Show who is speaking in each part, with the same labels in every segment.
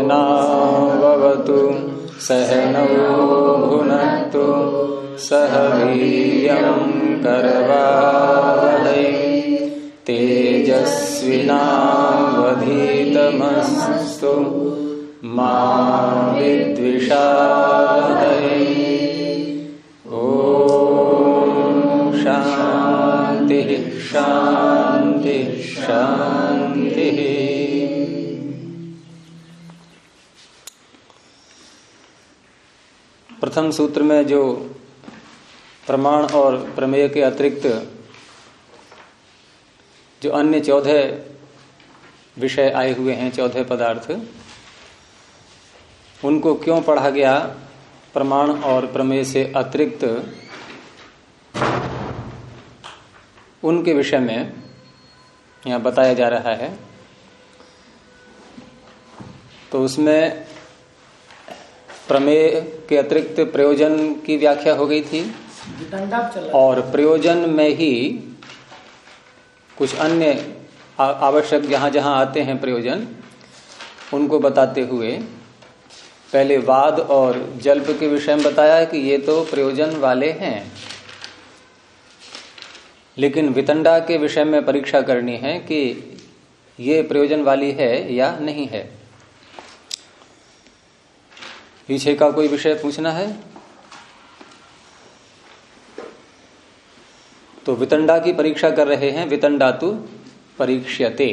Speaker 1: सहनाववतु सहनौ भुनक्तु सह वीर्यं करवावहै तेजस्विनावधीतमस्तु मा विद्विषावहै। ओम शांति शांति शांति। प्रथम सूत्र में जो प्रमाण और प्रमेय के अतिरिक्त जो अन्य 14 विषय आए हुए हैं, 14 पदार्थ, उनको क्यों पढ़ा गया प्रमाण और प्रमेय से अतिरिक्त, उनके विषय में यहाँ बताया जा रहा है। तो उसमें प्रमेय के अतिरिक्त प्रयोजन की व्याख्या हो गई थी और प्रयोजन में ही कुछ अन्य आवश्यक जहां जहां आते हैं प्रयोजन, उनको बताते हुए पहले वाद और जल्प के विषय में बताया कि ये तो प्रयोजन वाले हैं, लेकिन वितंडा के विषय में परीक्षा करनी है कि ये प्रयोजन वाली है या नहीं है। पीछे का कोई विषय पूछना है तो वितंडा की परीक्षा कर रहे हैं। वितंडातु परीक्ष्यते।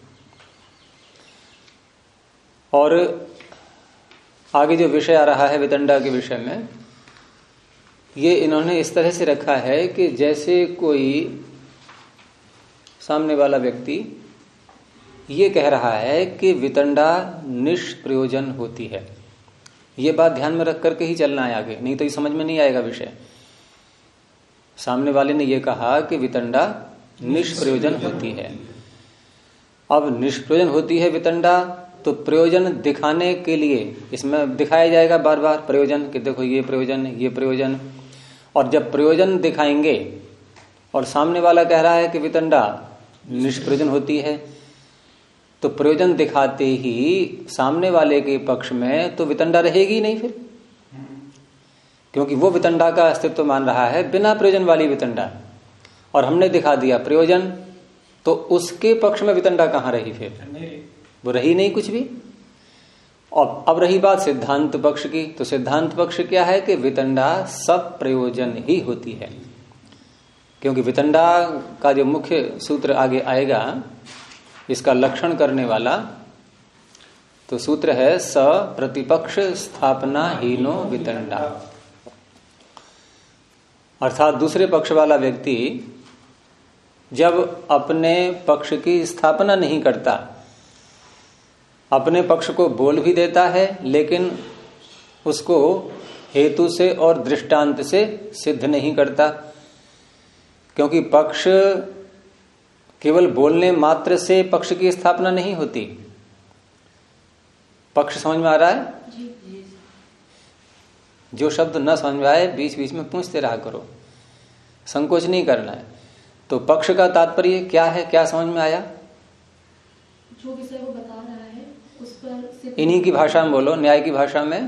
Speaker 1: और आगे जो विषय आ रहा है वितंडा के विषय में, ये इन्होंने इस तरह से रखा है कि जैसे कोई सामने वाला व्यक्ति ये कह रहा है कि वितंडा निष्प्रयोजन होती है। ये बात ध्यान में रख करके ही चलना है आगे, नहीं तो ये समझ में नहीं आएगा विषय। सामने वाले ने यह कहा कि वितंडा निष्प्रयोजन होती है। अब निष्प्रयोजन होती है वितंडा, तो प्रयोजन दिखाने के लिए इसमें दिखाया जाएगा बार बार प्रयोजन, कि देखो ये प्रयोजन, ये प्रयोजन। और जब प्रयोजन दिखाएंगे और सामने वाला कह रहा है कि वितंडा निष्प्रयोजन होती है, तो प्रयोजन दिखाते ही सामने वाले के पक्ष में तो वितंडा रहेगी नहीं फिर, क्योंकि वो वितंडा का अस्तित्व मान रहा है बिना प्रयोजन वाली वितंडा, और हमने दिखा दिया प्रयोजन, तो उसके पक्ष में वितंडा कहां रही फिर? वो रही नहीं कुछ भी। और अब रही बात सिद्धांत पक्ष की, तो सिद्धांत पक्ष क्या है कि वितंडा सब प्रयोजन ही होती है। क्योंकि वितंडा का जो मुख्य सूत्र आगे आएगा, इसका लक्षण करने वाला तो सूत्र है स प्रतिपक्ष स्थापना हीनो वितंडा। अर्थात दूसरे पक्ष वाला व्यक्ति जब अपने पक्ष की स्थापना नहीं करता, अपने पक्ष को बोल भी देता है लेकिन उसको हेतु से और दृष्टांत से सिद्ध नहीं करता, क्योंकि पक्ष केवल बोलने मात्र से पक्ष की स्थापना नहीं होती। पक्ष समझ में आ रहा है? जो शब्द न समझ में आए बीच बीच में पूछते रहा करो, संकोच नहीं करना है। तो पक्ष का तात्पर्य क्या है, क्या समझ में आया?
Speaker 2: जो विषय वो बता रहा है उस पर
Speaker 1: इन्हीं की भाषा में बोलो, न्याय की भाषा में।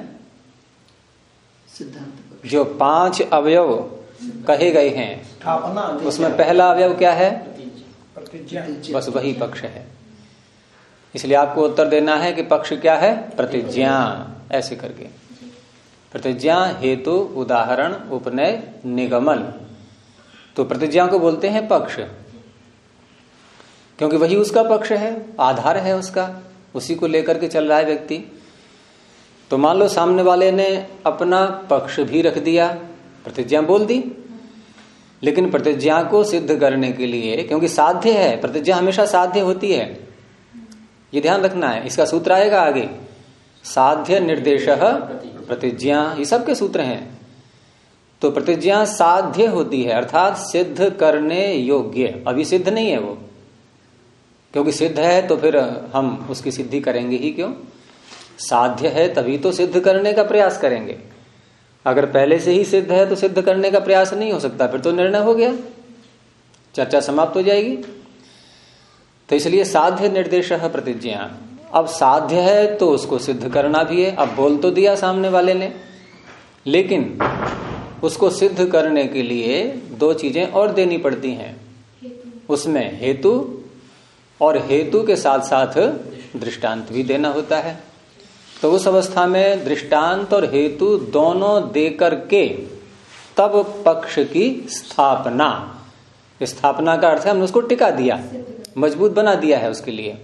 Speaker 3: सिद्धांत
Speaker 1: जो 5 अवयव कहे गए हैं उसमें पहला अवयव क्या है? बस वही पक्ष है। इसलिए आपको उत्तर देना है कि पक्ष क्या है? प्रतिज्ञा, ऐसे करके। प्रतिज्ञा, हेतु, उदाहरण, उपनय, निगमन। तो प्रतिज्ञा को बोलते हैं पक्ष, क्योंकि वही उसका पक्ष है, आधार है उसका, उसी को लेकर के चल रहा है व्यक्ति। तो मान लो सामने वाले ने अपना पक्ष भी रख दिया, प्रतिज्ञा बोल दी, लेकिन प्रतिज्ञा को सिद्ध करने के लिए, क्योंकि साध्य है, प्रतिज्ञा हमेशा साध्य होती है, ये ध्यान रखना है। इसका सूत्र आएगा आगे, साध्य निर्देश प्रतिज्ञा, ये सबके सूत्र हैं। तो प्रतिज्ञा साध्य होती है, अर्थात सिद्ध करने योग्य। अभी सिद्ध नहीं है वो, क्योंकि सिद्ध है तो फिर हम उसकी सिद्धि करेंगे ही क्यों? साध्य है तभी तो सिद्ध करने का प्रयास करेंगे। अगर पहले से ही सिद्ध है तो सिद्ध करने का प्रयास नहीं हो सकता, फिर तो निर्णय हो गया, चर्चा समाप्त हो जाएगी। तो इसलिए साध्य निर्देश प्रतिज्ञा। अब साध्य है तो उसको सिद्ध करना भी है। अब बोल तो दिया सामने वाले ने, लेकिन उसको सिद्ध करने के लिए दो चीजें और देनी पड़ती हैं। उसमें हेतु, और हेतु के साथ साथ दृष्टांत भी देना होता है। तो उस अवस्था में दृष्टांत और हेतु दोनों देकर के तब पक्ष की स्थापना, स्थापना का अर्थ है हमने उसको टिका दिया, मजबूत बना दिया है उसके लिए।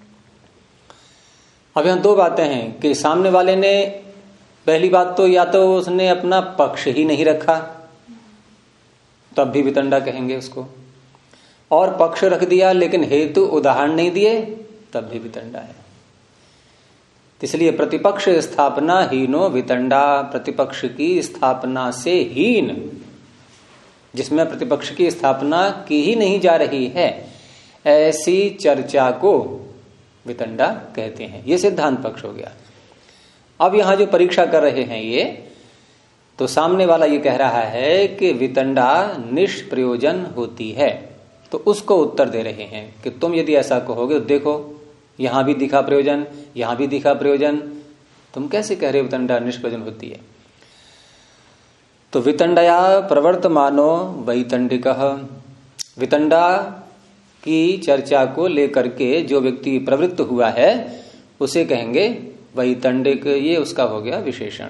Speaker 1: अब यहां दो बातें हैं कि सामने वाले ने, पहली बात तो या तो उसने अपना पक्ष ही नहीं रखा, तब भी वितंडा कहेंगे उसको, और पक्ष रख दिया लेकिन हेतु उदाहरण नहीं दिए, तब भी वितंडा है। इसलिए प्रतिपक्ष स्थापना हीनो वितंडा, प्रतिपक्ष की स्थापना से हीन, जिसमें प्रतिपक्ष की स्थापना की ही नहीं जा रही है, ऐसी चर्चा को वितंडा कहते हैं। ये सिद्धांत पक्ष हो गया। अब यहां जो परीक्षा कर रहे हैं ये, तो सामने वाला ये कह रहा है कि वितंडा निष्प्रयोजन होती है, तो उसको उत्तर दे रहे हैं कि तुम यदि ऐसा कहोगे, देखो यहां भी दिखा प्रयोजन, यहां भी दिखा प्रयोजन, तुम कैसे कह रहे हो वितंडा निष्प्रयोजन होती है। तो वितंडया प्रवर्तमानो वैतंडिकः, वितंडा की चर्चा को लेकर के जो व्यक्ति प्रवृत्त हुआ है उसे कहेंगे वैतंडिक। ये उसका हो गया विशेषण।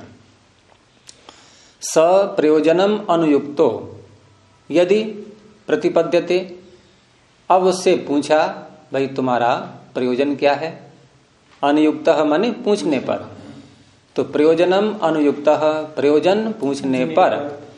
Speaker 1: स प्रयोजनम अनुयुक्तो यदि प्रतिपद्यते, अब उससे पूछा भाई तुम्हारा प्रयोजन क्या है। अनुयुक्तः माने पूछने पर, तो प्रयोजनम अनुयुक्तः, प्रयोजन पूछने पर।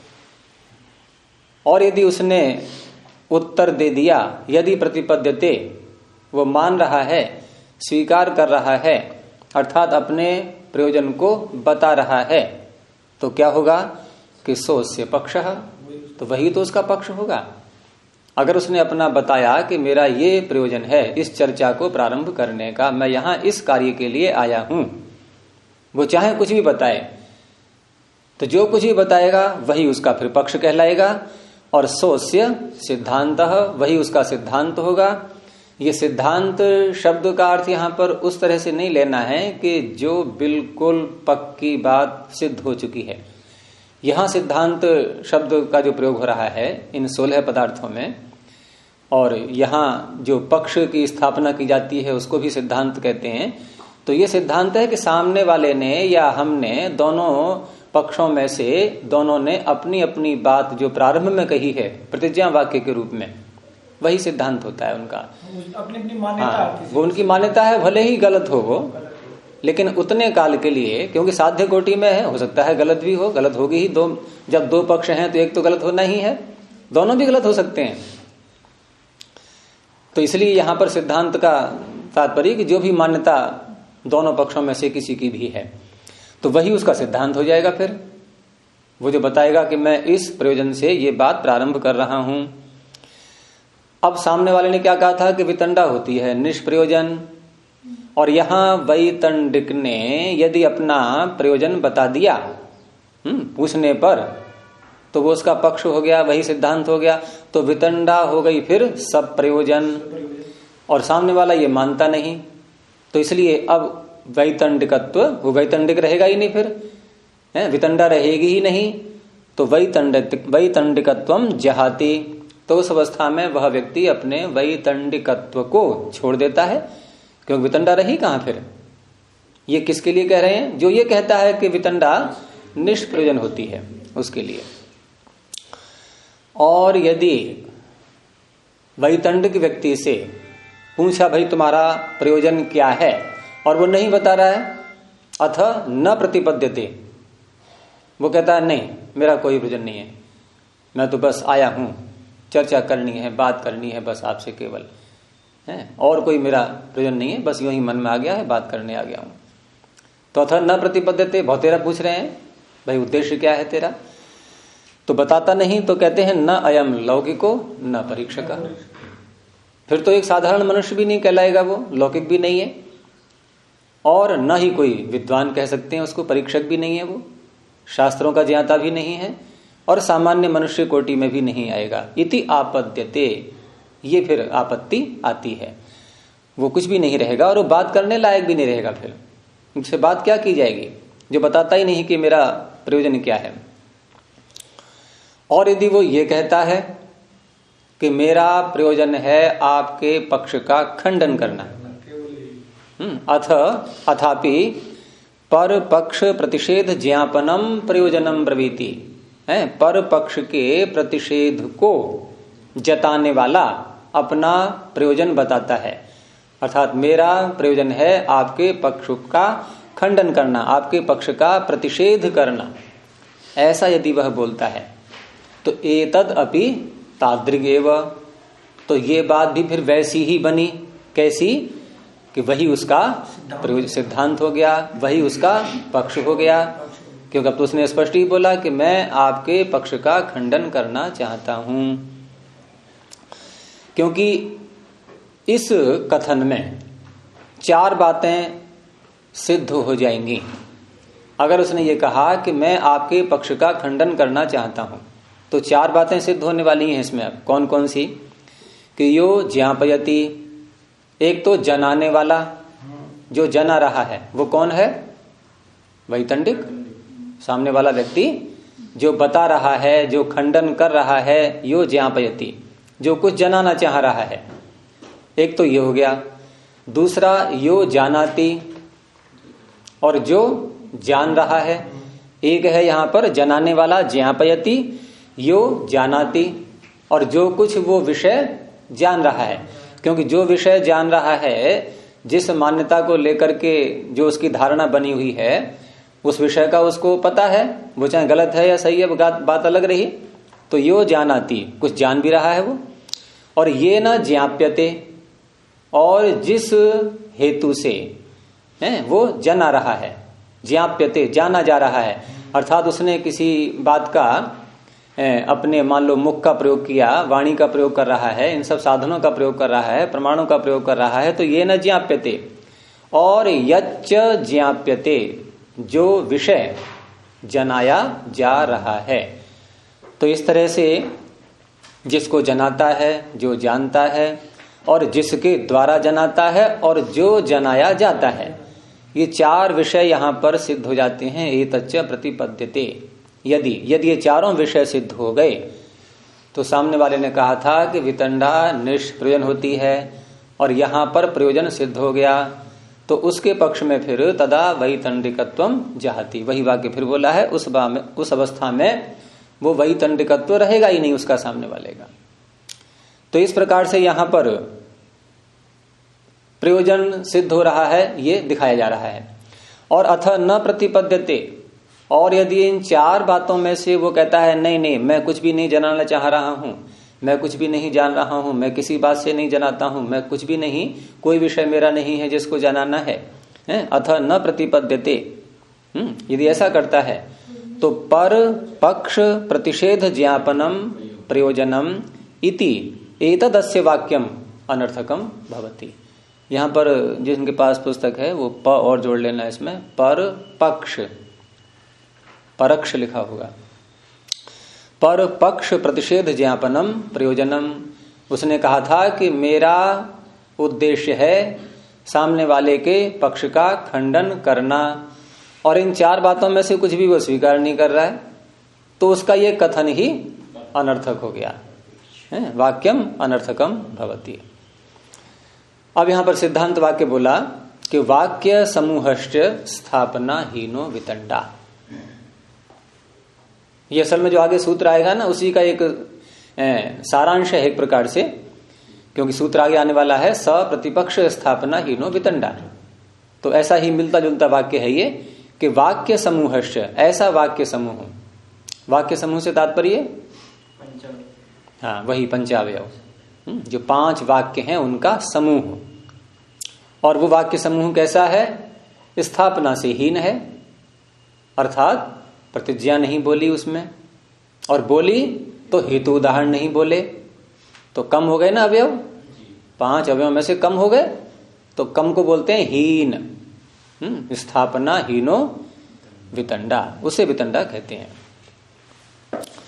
Speaker 1: और यदि उसने उत्तर दे दिया, यदि प्रतिपद्यते, वो मान रहा है, स्वीकार कर रहा है, अर्थात अपने प्रयोजन को बता रहा है, तो क्या होगा कि सोस्य पक्षः, तो वही तो उसका पक्ष होगा। अगर उसने अपना बताया कि मेरा ये प्रयोजन है इस चर्चा को प्रारंभ करने का, मैं यहां इस कार्य के लिए आया हूं, वो चाहे कुछ भी बताए, तो जो कुछ भी बताएगा वही उसका फिर पक्ष कहलाएगा, और सोस्य सिद्धांतः, वही उसका सिद्धांत होगा। ये सिद्धांत शब्द का अर्थ यहां पर उस तरह से नहीं लेना है कि जो बिल्कुल पक्की बात सिद्ध हो चुकी है। यहां सिद्धांत शब्द का जो प्रयोग हो रहा है इन 16 पदार्थों में, और यहां जो पक्ष की स्थापना की जाती है उसको भी सिद्धांत कहते हैं। तो ये सिद्धांत है कि सामने वाले ने या हमने, दोनों पक्षों में से दोनों ने अपनी अपनी बात जो प्रारंभ में कही है प्रतिज्ञा वाक्य के रूप में, वही सिद्धांत होता है उनका।
Speaker 3: अपनी अपनी मान्यता,
Speaker 1: हाँ, वो उनकी मान्यता है, भले ही गलत हो वो, लेकिन उतने काल के लिए, क्योंकि साध्य कोटि में है, हो सकता है गलत भी हो, गलत होगी ही। जब दो पक्ष हैं तो एक तो गलत होना ही है, दोनों भी गलत हो सकते हैं। तो इसलिए यहां पर सिद्धांत का तात्पर्य कि जो भी मान्यता दोनों पक्षों में से किसी की भी है, तो वही उसका सिद्धांत हो जाएगा। फिर वो जो बताएगा कि मैं इस प्रयोजन से ये बात प्रारंभ कर रहा हूं। अब सामने वाले ने क्या कहा था कि वितंडा होती है निष्प्रयोजन, और यहां वैतंडिक ने यदि अपना प्रयोजन बता दिया पूछने पर, तो वो उसका पक्ष हो गया, वही सिद्धांत हो गया। तो वितंडा हो गई फिर सब प्रयोजन, और सामने वाला ये मानता नहीं, तो इसलिए अब वैतंडिकत्व, वो वैतंडिक रहेगा ही नहीं, फिर वितंडा रहेगी ही नहीं। तो वैतंडिकत्वम जहाति, तो उस अवस्था में वह व्यक्ति अपने वैतंडिकत्व को छोड़ देता है, क्योंकि वितंडा रही कहां फिर। ये किसके लिए कह रहे हैं? जो ये कहता है कि वितंडा निष्प्रयोजन होती है उसके लिए। और यदि वैतंडिक व्यक्ति से पूछा भाई तुम्हारा प्रयोजन क्या है, और वो नहीं बता रहा है, अथ न प्रतिपद्यते, वो कहता है नहीं मेरा कोई प्रयोजन नहीं है, मैं तो बस आया हूं, चर्चा करनी है, बात करनी है बस आपसे केवल, है और कोई मेरा प्रयोजन नहीं है, बस यूं ही मन में आ गया है, बात करने आ गया हूं। तो अथ न प्रतिपद्यते, बहुत तेरा पूछ रहे हैं भाई उद्देश्य क्या है तेरा, तो बताता नहीं, तो कहते हैं न अयम लौकिको न परीक्षक। फिर तो एक साधारण मनुष्य भी नहीं कहलाएगा, वो लौकिक भी नहीं है, और न ही कोई विद्वान कह सकते हैं उसको, परीक्षक भी नहीं है, वो शास्त्रों का ज्ञाता भी नहीं है, और सामान्य मनुष्य कोटि में भी नहीं आएगा। इति आपद्यते, ये फिर आपत्ति आती है। वो कुछ भी नहीं रहेगा और वो बात करने लायक भी नहीं रहेगा। फिर उससे बात क्या की जाएगी जो बताता ही नहीं कि मेरा प्रयोजन क्या है। और यदि वो ये कहता है कि मेरा प्रयोजन है आपके पक्ष का खंडन करना, अथापि पर पक्ष प्रतिषेध ज्ञापनम प्रयोजनम ब्रवीति, है पर पक्ष के प्रतिषेध को जताने वाला अपना प्रयोजन बताता है। अर्थात मेरा प्रयोजन है आपके पक्ष का खंडन करना, आपके पक्ष का प्रतिषेध करना, ऐसा यदि वह बोलता है तो एतद अपि तादृगेव, तो ये बात भी फिर वैसी ही बनी। कैसी? कि वही उसका सिद्धांत हो गया, वही उसका पक्ष हो गया। क्योंकि अब तो उसने स्पष्ट ही बोला कि मैं आपके पक्ष का खंडन करना चाहता हूं। क्योंकि इस कथन में 4 बातें सिद्ध हो जाएंगी। अगर उसने ये कहा कि मैं आपके पक्ष का खंडन करना चाहता हूं तो 4 बातें सिद्ध होने वाली हैं इसमें। अब कौन कौन सी? कि यो ज्ञापयति, एक तो जनाने वाला, जो जना रहा है वो कौन है? वैतंडिक, सामने वाला व्यक्ति जो बता रहा है, जो खंडन कर रहा है। यो ज्ञापयति, जो कुछ जनाना चाह रहा है। एक तो ये हो गया। दूसरा यो जानाति, और जो जान रहा है। एक है यहां पर जनाने वाला ज्ञापयति, यो जानाति, और जो कुछ वो विषय जान रहा है। क्योंकि जो विषय जान रहा है, जिस मान्यता को लेकर के जो उसकी धारणा बनी हुई है, उस विषय का उसको पता है, वो चाहे गलत है या सही है बात अलग रही। तो यो जानाति, कुछ जान भी रहा है वो। और ये न ज्ञाप्यते, और जिस हेतु से है वो जना रहा है, ज्ञाप्यते, जाना जा रहा है। अर्थात उसने किसी बात का अपने मान लो मुख का प्रयोग किया, वाणी का प्रयोग कर रहा है, इन सब साधनों का प्रयोग कर रहा है, प्रमाणों का प्रयोग कर रहा है। तो ये न ज्ञाप्यते, और यच्च ज्ञाप्यते, जो विषय जनाया जा रहा है। तो इस तरह से जिसको जनाता है, जो जानता है, और जिसके द्वारा जनाता है, और जो जनाया जाता है, ये 4 विषय यहां पर सिद्ध हो जाते हैं। एतच्च प्रतिपद्यते। यदि ये चारों विषय सिद्ध हो गए तो सामने वाले ने कहा था कि वितंडा निष्प्रयोजन होती है, और यहां पर प्रयोजन सिद्ध हो गया, तो उसके पक्ष में फिर तदा वैतंडिकत्वम जहाति, वही वाक्य फिर बोला है। उस अवस्था में वो वैतंडिकत्व रहेगा ही नहीं उसका, सामने वाले का। तो इस प्रकार से यहां पर प्रयोजन सिद्ध हो रहा है, ये दिखाया जा रहा है। और अथ न प्रतिपद्यते, और यदि इन 4 बातों में से वो कहता है नहीं नहीं, मैं कुछ भी नहीं जनाना चाह रहा हूं, मैं कुछ भी नहीं जान रहा हूं, मैं किसी बात से नहीं जनाता हूं, मैं कुछ भी नहीं, कोई विषय मेरा नहीं है जिसको जनाना है, अथ न प्रतिपद्यते, यदि ऐसा करता है तो पर पक्ष प्रतिषेध ज्ञापनम प्रयोजनम इति एतदस्य वाक्यम अनर्थकम भवति। यहां पर जिनके पास पुस्तक है वो प और जोड़ लेना इसमें, पर पक्ष, परक्ष लिखा होगा। पर पक्ष प्रतिषेध ज्ञापनम प्रयोजनम, उसने कहा था कि मेरा उद्देश्य है सामने वाले के पक्ष का खंडन करना, और इन 4 बातों में से कुछ भी वो स्वीकार नहीं कर रहा है, तो उसका ये कथन ही अनर्थक हो गया। वाक्यम अनर्थकम भवति। अब यहां पर सिद्धांत वाक्य बोला कि वाक्य समूहश्च स्थापना हीनो वितंडा। ये असल में जो आगे सूत्र आएगा ना, उसी का एक सारांश है एक प्रकार से, क्योंकि सूत्र आगे आने वाला है स प्रतिपक्ष स्थापना हीनो वितंडा। तो ऐसा ही मिलता जुलता वाक्य है ये कि वाक्य समूहश्च, ऐसा वाक्य समूह। वाक्य समूह से तात्पर्य हाँ वही पंचावयव, जो 5 वाक्य हैं उनका समूह। और वो वाक्य समूह कैसा है? स्थापना से हीन है, अर्थात प्रतिज्ञा नहीं बोली उसमें, और बोली तो हेतु उदाहरण नहीं बोले, तो कम हो गए ना अवयव, 5 अवयव में से कम हो गए, तो कम को बोलते हैं हीन। स्थापना हीनो वितंडा, उसे वितंडा कहते हैं।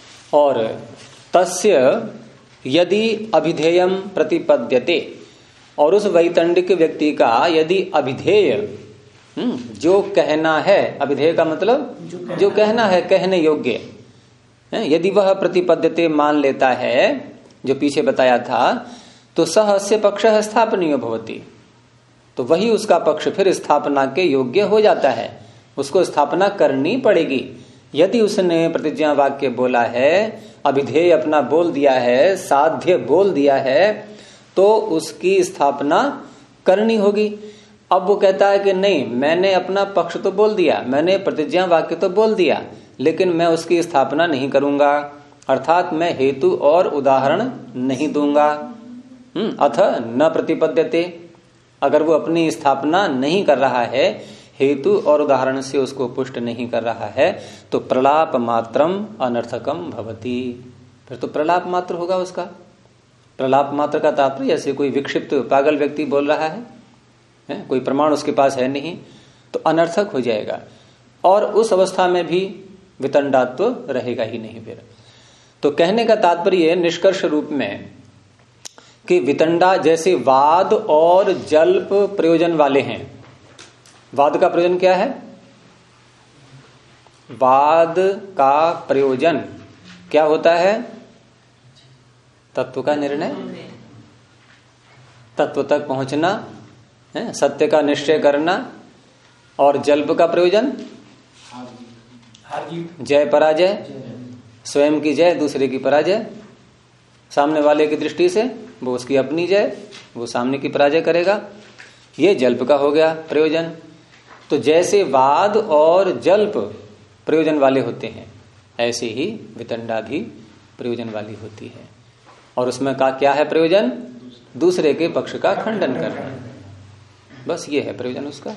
Speaker 1: और तस्य यदि अभिधेयम प्रतिपद्यते, और उस वैतंडिक व्यक्ति का यदि अभिधेय जो कहना है, अभिधेय का मतलब जो कहना है, कहने योग्य, यदि वह प्रतिपद्यते मान लेता है, जो पीछे बताया था, तो सह अस्य पक्षः स्थापनीय भवति, तो वही उसका पक्ष फिर स्थापना के योग्य हो जाता है, उसको स्थापना करनी पड़ेगी। यदि उसने प्रतिज्ञा वाक्य बोला है, अभिधेय अपना बोल दिया है, साध्य बोल दिया है, तो उसकी स्थापना करनी होगी। अब वो कहता है कि नहीं, मैंने अपना पक्ष तो बोल दिया, मैंने प्रतिज्ञा वाक्य तो बोल दिया, लेकिन मैं उसकी स्थापना नहीं करूंगा, अर्थात मैं हेतु और उदाहरण नहीं दूंगा। अथ न प्रतिपद्यते, अगर वो अपनी स्थापना नहीं कर रहा है, हेतु और उदाहरण से उसको पुष्ट नहीं कर रहा है, तो प्रलाप मात्रम अनर्थकम भवति, फिर तो प्रलाप मात्र होगा उसका। प्रलाप मात्र का तात्पर्य ऐसे कोई विक्षिप्त पागल व्यक्ति बोल रहा है, कोई प्रमाण उसके पास है नहीं, तो अनर्थक हो जाएगा, और उस अवस्था में भी वितंडात्व रहेगा ही नहीं फिर। तो कहने का तात्पर्य निष्कर्ष रूप में कि वितंडा जैसे वाद और जल्प प्रयोजन वाले हैं। वाद का प्रयोजन क्या है? वाद का प्रयोजन क्या होता है? तत्व का निर्णय, तत्व तक पहुंचना, सत्य का निश्चय करना। और जल्प का प्रयोजन जय पराजय, स्वयं की जय, दूसरे की पराजय। सामने वाले की दृष्टि से वो उसकी अपनी जय, वो सामने की पराजय करेगा, ये जल्प का हो गया प्रयोजन। तो जैसे वाद और जल्प प्रयोजन वाले होते हैं, ऐसे ही वितंडा भी प्रयोजन वाली होती है। और उसमें का क्या है प्रयोजन? दूसरे के पक्ष का खंडन करना, बस ये है प्रयोजन उसका।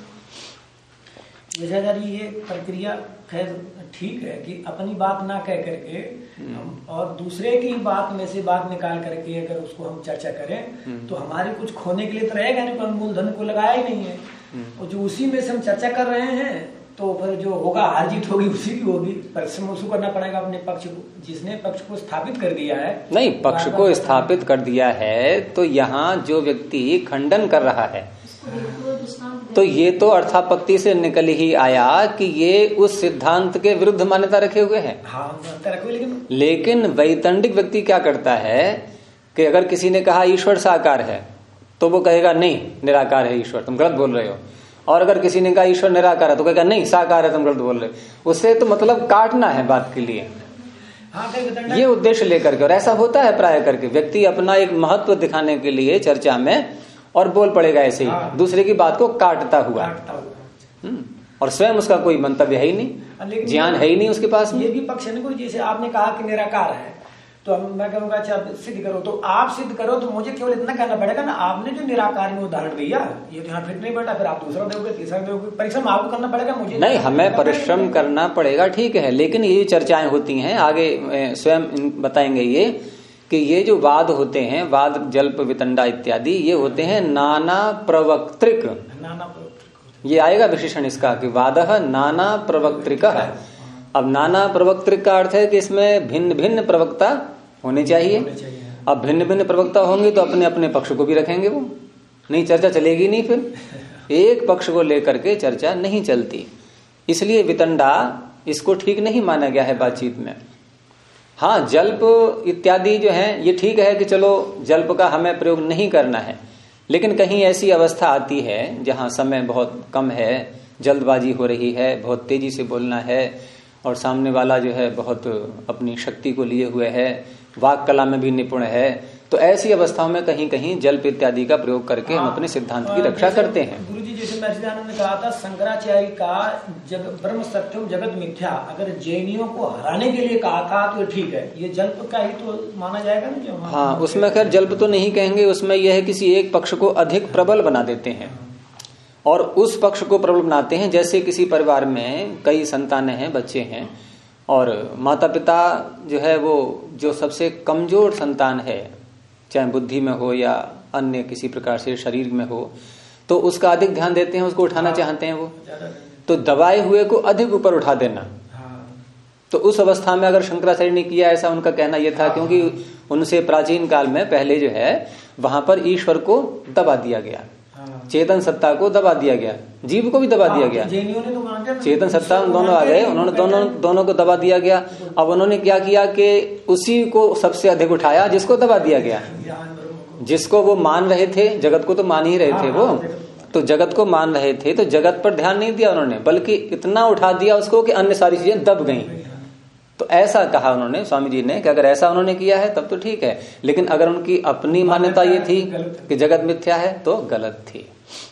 Speaker 3: जैसे ये प्रक्रिया खैर ठीक है कि अपनी बात ना कह करके और दूसरे की बात में से बात निकाल करके अगर उसको हम चर्चा करें तो हमारे कुछ खोने के लिए तो रहेगा नहीं, पर मूलधन को लगाया ही नहीं है। और जो उसी में से हम चर्चा कर रहे हैं तो फिर जो होगा हार जीत होगी उसी की होगी, परिश्रम उसको करना पड़ेगा अपने पक्ष को, जिसने पक्ष को स्थापित कर दिया है।
Speaker 1: नहीं, पक्ष को स्थापित कर दिया है तो यहाँ जो व्यक्ति खंडन कर रहा है तो ये तो अर्थापत्ति से निकल ही आया कि ये उस सिद्धांत के विरुद्ध मान्यता रखे हुए है। लेकिन वैतंडिक व्यक्ति क्या करता है कि अगर किसी ने कहा ईश्वर साकार है तो वो कहेगा नहीं निराकार है ईश्वर, तुम गलत बोल रहे हो। और अगर किसी ने कहा ईश्वर निराकार है तो कहेगा नहीं साकार है, तुम गलत बोल रहे हो। उससे तो मतलब काटना है बात के लिए, ये उद्देश्य लेकर के। और ऐसा होता है प्राय करके, व्यक्ति अपना एक महत्व दिखाने के लिए चर्चा में और बोल पड़ेगा ऐसे ही, दूसरे की बात को काटता हुआ। और स्वयं उसका कोई मंतव्य है ही नहीं, ज्ञान है ही नहीं उसके पास।
Speaker 3: ये भी पक्ष है, जैसे आपने कहा कि निराकार है तो मैं कहूँगा अच्छा सिद्ध करो, तो आप सिद्ध करो तो मुझे केवल इतना कहना पड़ेगा ना, आपने जो निराकार में उदाहरण दिया ये तो यहाँ फिट नहीं बैठा, फिर आप दूसरा दोगे तीसरा दोगे, परिश्रम आपको करना पड़ेगा, मुझे
Speaker 1: नहीं। हमें परिश्रम करना पड़ेगा, ठीक है, लेकिन ये चर्चाएं होती हैं आगे स्वयं बताएंगे ये कि ये जो वाद होते हैं, वाद जल्प वितंडा इत्यादि, ये होते हैं नाना प्रवक्तृक। ये आएगा विशेषण इसका कि वादः नाना प्रवक्तृक। अब नाना प्रवक्तृक का अर्थ है कि इसमें भिन्न भिन्न प्रवक्ता होने चाहिए। अब भिन्न भिन्न प्रवक्ता होंगे तो अपने अपने पक्ष को भी रखेंगे, वो नहीं चर्चा चलेगी नहीं, फिर एक पक्ष को लेकर के चर्चा नहीं चलती। इसलिए वितंडा इसको ठीक नहीं माना गया है बातचीत में। हाँ, जल्प इत्यादि जो है ये ठीक है कि चलो जल्प का हमें प्रयोग नहीं करना है, लेकिन कहीं ऐसी अवस्था आती है जहां समय बहुत कम है, जल्दबाजी हो रही है, बहुत तेजी से बोलना है और सामने वाला जो है बहुत अपनी शक्ति को लिए हुए है, वाक कला में भी निपुण है, तो ऐसी अवस्थाओं में कहीं कहीं जल्प इत्यादि का प्रयोग करके हम अपने सिद्धांत की रक्षा करते हैं।
Speaker 3: गुरुजी जैसे महर्षि ने कहा था शंकराचार्य का ब्रह्म सत्यम जगत मिथ्या अगर जैनियों को हराने के लिए कहा था तो ठीक है, ये जल्प का ही तो माना जाएगा ना जो। हाँ,
Speaker 1: उसमें खैर जल्प तो नहीं कहेंगे, उसमें यह है किसी एक पक्ष को अधिक प्रबल बना देते हैं और उस पक्ष को प्रबल बनाते हैं। जैसे किसी परिवार में कई संतानें हैं, बच्चे हैं, और माता पिता जो है वो जो सबसे कमजोर संतान है, चाहे बुद्धि में हो या अन्य किसी प्रकार से शरीर में हो, तो उसका अधिक ध्यान देते हैं, उसको उठाना चाहते हैं वो, तो दबाए हुए को अधिक ऊपर उठा देना। तो उस अवस्था में अगर शंकराचार्य ने किया ऐसा, उनका कहना यह था क्योंकि उनसे प्राचीन काल में पहले जो है वहां पर ईश्वर को दबा दिया गया, चेतन सत्ता को दबा दिया गया, जीव को भी दबा दिया गया। चेतन सत्ता दोनों आ गए, उन्होंने दोनों को दबा दिया गया। अब उन्होंने क्या किया कि उसी को सबसे अधिक उठाया जिसको दबा दिया गया, जिसको वो मान रहे थे। जगत को तो मान ही रहे थे वो, तो जगत को मान रहे थे, तो जगत पर ध्यान नहीं दिया उन्होंने, बल्कि इतना उठा दिया उसको कि अन्य सारी चीजें दब गई। तो ऐसा कहा उन्होंने, स्वामी जी ने, कि अगर ऐसा उन्होंने किया है तब तो ठीक है, लेकिन अगर उनकी अपनी मान्यता ये थी कि जगत मिथ्या है तो गलत थी।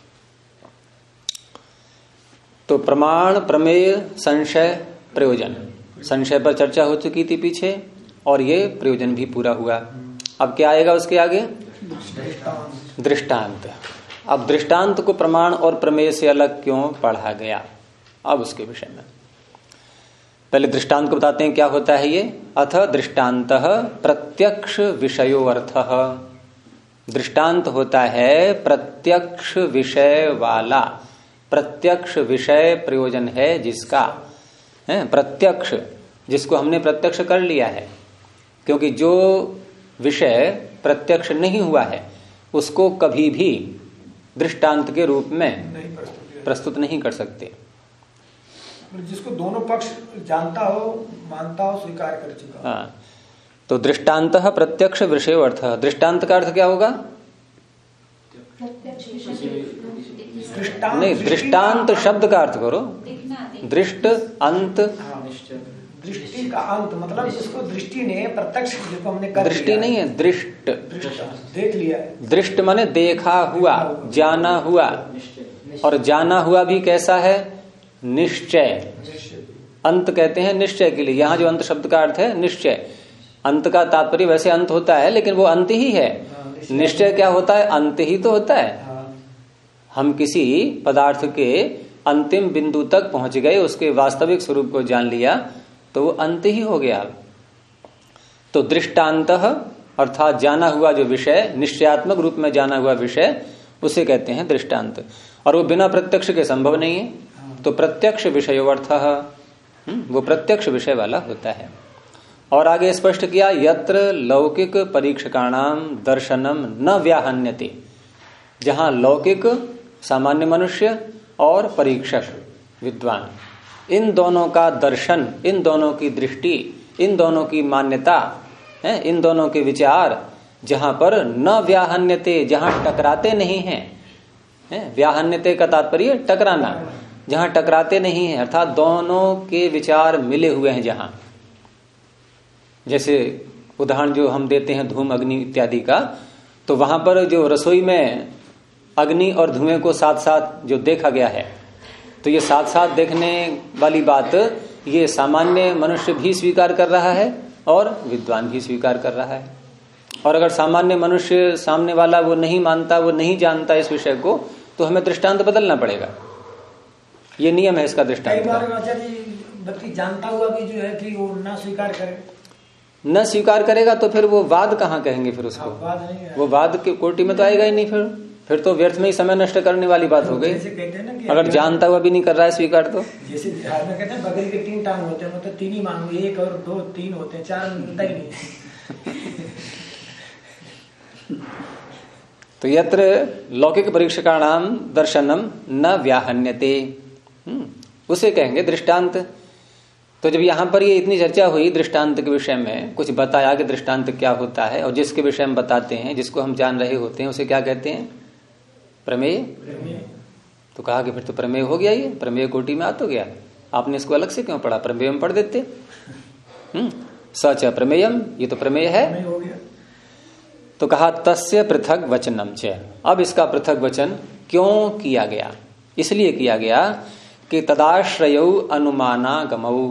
Speaker 1: तो प्रमाण, प्रमेय, संशय, प्रयोजन, संशय पर चर्चा हो चुकी थी पीछे, और ये प्रयोजन भी पूरा हुआ। अब क्या आएगा उसके आगे? दृष्टांत। अब दृष्टांत को प्रमाण और प्रमेय से अलग क्यों पढ़ा गया, अब उसके विषय में पहले दृष्टांत को बताते हैं क्या होता है ये। अथ दृष्टांतः प्रत्यक्ष विषयोऽर्थः। दृष्टांत होता है प्रत्यक्ष विषय वाला, प्रत्यक्ष विषय प्रयोजन है जिसका है, प्रत्यक्ष, जिसको हमने प्रत्यक्ष कर लिया है। क्योंकि जो विषय प्रत्यक्ष नहीं हुआ है उसको कभी भी दृष्टांत के रूप में प्रस्तुत नहीं कर सकते।
Speaker 3: जिसको दोनों पक्ष जानता हो, मानता हो, स्वीकार कर चुका।
Speaker 1: हाँ, तो दृष्टांतः प्रत्यक्ष विषयोऽर्थ। दृष्टांत का अर्थ क्या होगा? नहीं, दृष्टांत शब्द का अर्थ करो। दृष्ट अंत,
Speaker 3: दृष्टि का अंत, मतलब जिसको दृष्टि ने प्रत्यक्ष, जिसको हमने कर
Speaker 1: दृष्टि नहीं है, दृष्ट,
Speaker 3: देख लिया।
Speaker 1: दृष्ट माने देखा हुआ, जाना हुआ, और जाना हुआ भी कैसा है? निश्चय। अंत कहते हैं निश्चय के लिए, यहाँ जो अंत शब्द का अर्थ है निश्चय। अंत का तात्पर्य वैसे अंत होता है, लेकिन वो अंत ही है। निश्चय क्या होता है? अंत ही तो होता है। हम किसी पदार्थ के अंतिम बिंदु तक पहुंच गए, उसके वास्तविक स्वरूप को जान लिया, तो वो अंत ही हो गया। तो दृष्टांतः अर्थात जाना हुआ जो विषय, निश्चयात्मक रूप में जाना हुआ विषय, उसे कहते हैं दृष्टांत। और वो बिना प्रत्यक्ष के संभव नहीं है। तो प्रत्यक्ष विषयोऽर्थः, वो प्रत्यक्ष विषय वाला होता है। और आगे स्पष्ट किया, यत्र लौकिक परीक्षकाणाम दर्शनम न व्याहन्यते। जहां लौकिक सामान्य मनुष्य और परीक्षक विद्वान, इन दोनों का दर्शन, इन दोनों की दृष्टि, इन दोनों की मान्यता है, इन दोनों के विचार जहां पर न व्याहन्यते, जहां टकराते नहीं हैं। व्याहन्यते का तात्पर्य टकराना, जहां टकराते नहीं है, अर्थात दोनों के विचार मिले हुए हैं। जहां जैसे उदाहरण जो हम देते हैं धूम अग्नि इत्यादि का, तो वहां पर जो रसोई में अग्नि और धुएं को साथ साथ जो देखा गया है, तो ये साथ साथ देखने वाली बात ये सामान्य मनुष्य भी स्वीकार कर रहा है और विद्वान भी स्वीकार कर रहा है। और अगर सामान्य मनुष्य सामने वाला वो नहीं मानता, वो नहीं जानता इस विषय को, तो हमें दृष्टांत बदलना पड़ेगा। ये नियम है इसका दृष्टांत का।
Speaker 3: व्यक्ति जानता हुआ भी जो है कि वो न स्वीकार करे,
Speaker 1: न स्वीकार करेगा तो फिर वो वाद कहाँ कहेंगे फिर उसको? वो वाद के कोटि में तो आएगा ही नहीं। फिर तो व्यर्थ में ही समय नष्ट करने वाली बात हो गई। अगर जानता हुआ भी नहीं कर रहा है स्वीकार, तो जैसे
Speaker 3: कहते हैं बकरी के 3 टांग होते हैं, मतलब 3 ही मांगो, 1 और 2 3 होते हैं, 4 मिलता ही नहीं।
Speaker 1: तो यत्र लौकिक परीक्षकाणाम दर्शनम न व्याहन्यते, उसे कहेंगे दृष्टांत। तो जब यहां पर ये इतनी चर्चा हुई दृष्टांत के विषय में, कुछ बताया कि दृष्टांत क्या होता है, और जिसके विषय में बताते हैं, जिसको हम जान रहे होते हैं, उसे क्या कहते हैं? प्रमेय। तो कहा कि फिर तो प्रमेय हो गया, ये प्रमेय कोटि में आ तो गया, आपने इसको अलग से क्यों पढ़ा? प्रमेय में पढ़ देते। सच प्रमेयम, ये तो प्रमेय है। तो कहा तस्य पृथक वचनम च। अब इसका पृथक वचन क्यों किया गया? इसलिए किया गया कि तदाश्रयौ अनुमानागमौ।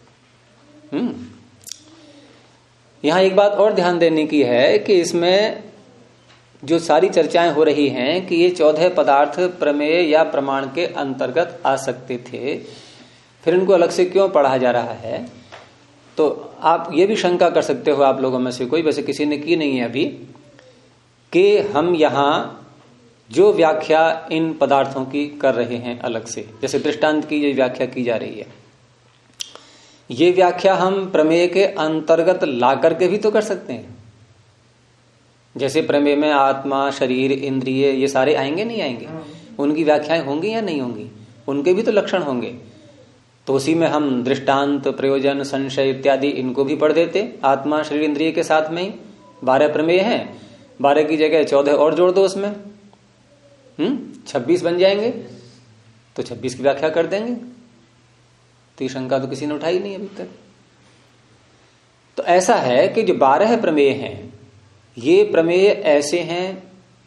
Speaker 1: यहां एक बात और ध्यान देने की है कि इसमें जो सारी चर्चाएं हो रही हैं कि ये 14 पदार्थ प्रमेय या प्रमाण के अंतर्गत आ सकते थे, फिर इनको अलग से क्यों पढ़ा जा रहा है? तो आप ये भी शंका कर सकते हो, आप लोगों में से कोई, वैसे किसी ने की नहीं है अभी, कि हम यहां जो व्याख्या इन पदार्थों की कर रहे हैं अलग से, जैसे दृष्टांत की जो व्याख्या की जा रही है, ये व्याख्या हम प्रमेय के अंतर्गत ला करके भी तो कर सकते हैं। जैसे प्रमेय में आत्मा, शरीर, इंद्रिय ये सारे आएंगे नहीं आएंगे, उनकी व्याख्याएं होंगी या नहीं होंगी, उनके भी तो लक्षण होंगे। तो उसी में हम दृष्टांत, प्रयोजन, संशय इत्यादि इनको भी पढ़ देते आत्मा, शरीर, इंद्रिय के साथ में ही। 12 प्रमेय हैं, 12 की जगह 14 और जोड़ दो उसमें, 26 बन जाएंगे, तो 26 की व्याख्या कर देंगे। तो ये शंका तो किसी ने उठाई नहीं अभी तक। तो ऐसा है कि जो 12 प्रमेय हैं, ये प्रमेय ऐसे हैं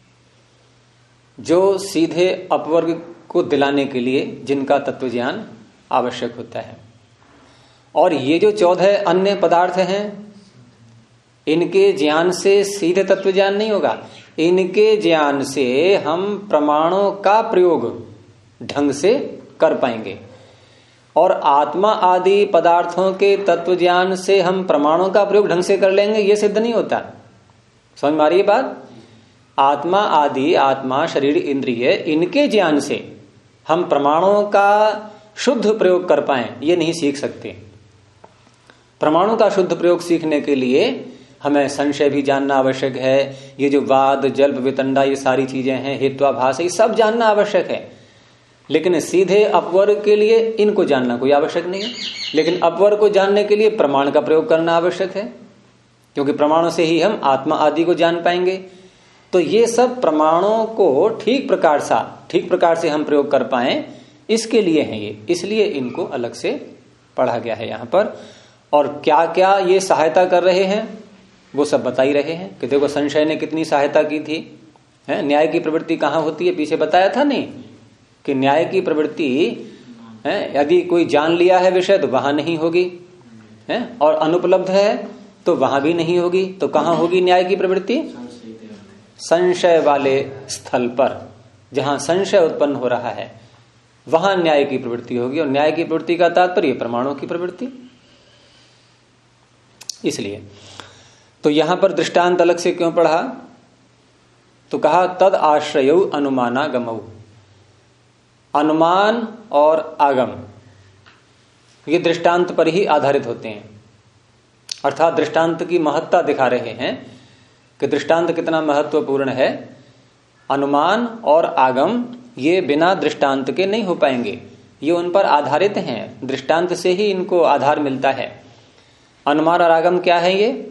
Speaker 1: जो सीधे अपवर्ग को दिलाने के लिए जिनका तत्व ज्ञान आवश्यक होता है। और ये जो 14 अन्य पदार्थ हैं, इनके ज्ञान से सीधे तत्व ज्ञान नहीं होगा, इनके ज्ञान से हम प्रमाणों का प्रयोग ढंग से कर पाएंगे। और आत्मा आदि पदार्थों के तत्व ज्ञान से हम प्रमाणों का प्रयोग ढंग से कर लेंगे, ये सिद्ध नहीं होता। समझ में आ रही है बात? आत्मा आदि, आत्मा, शरीर, इंद्रिय, इनके ज्ञान से हम प्रमाणों का शुद्ध प्रयोग कर पाए, ये नहीं सीख सकते। प्रमाणों का शुद्ध प्रयोग सीखने के लिए हमें संशय भी जानना आवश्यक है। ये जो वाद, जल्प, वितंडा, ये सारी चीजें हैं, हेत्वाभास, ये सब जानना आवश्यक है। लेकिन सीधे अपवर्ग के लिए इनको जानना कोई आवश्यक नहीं है। लेकिन अपवर्ग को जानने के लिए प्रमाण का प्रयोग करना आवश्यक है, क्योंकि प्रमाणों से ही हम आत्मा आदि को जान पाएंगे। तो ये सब प्रमाणों को ठीक प्रकार से हम प्रयोग कर पाए, इसके लिए है ये, इसलिए इनको अलग से पढ़ा गया है यहां पर। और क्या क्या ये सहायता कर रहे हैं वो सब बता ही रहे हैं कि देखो संशय ने कितनी सहायता की थी, है? न्याय की प्रवृत्ति कहाँ होती है, पीछे बताया था नहीं कि न्याय की प्रवृत्ति है, यदि कोई जान लिया है विषय तो वहां नहीं होगी, है? और अनुपलब्ध है तो वहां भी नहीं होगी। तो कहाँ होगी न्याय की प्रवृत्ति? संशय वाले स्थल पर, जहां संशय उत्पन्न हो रहा है वहां न्याय की प्रवृत्ति होगी। और न्याय की प्रवृत्ति का तात्पर्य प्रमाणों की प्रवृत्ति। इसलिए तो यहां पर दृष्टांत अलग से क्यों पढ़ा? तो कहा तद आश्रय अनुमानागमौ, अनुमान और आगम ये दृष्टांत पर ही आधारित होते हैं। अर्थात दृष्टांत की महत्ता दिखा रहे हैं कि दृष्टांत कितना महत्वपूर्ण है। अनुमान और आगम ये बिना दृष्टांत के नहीं हो पाएंगे, ये उन पर आधारित हैं, दृष्टांत से ही इनको आधार मिलता है। अनुमान और आगम क्या है? ये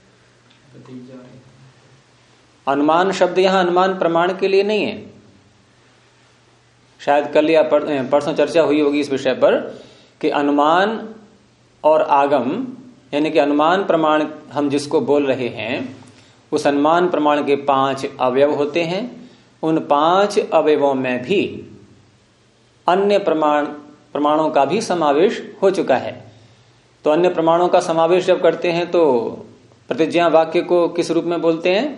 Speaker 1: अनुमान शब्द यहां अनुमान प्रमाण के लिए नहीं है। शायद कल या परसों चर्चा हुई होगी इस विषय पर कि अनुमान और आगम यानी कि अनुमान प्रमाण हम जिसको बोल रहे हैं, उस अनुमान प्रमाण के 5 अवयव होते हैं। उन 5 अवयवों में भी अन्य प्रमाणों का भी समावेश हो चुका है। तो अन्य प्रमाणों का समावेश जब करते हैं तो प्रतिज्ञा वाक्य को किस रूप में बोलते हैं?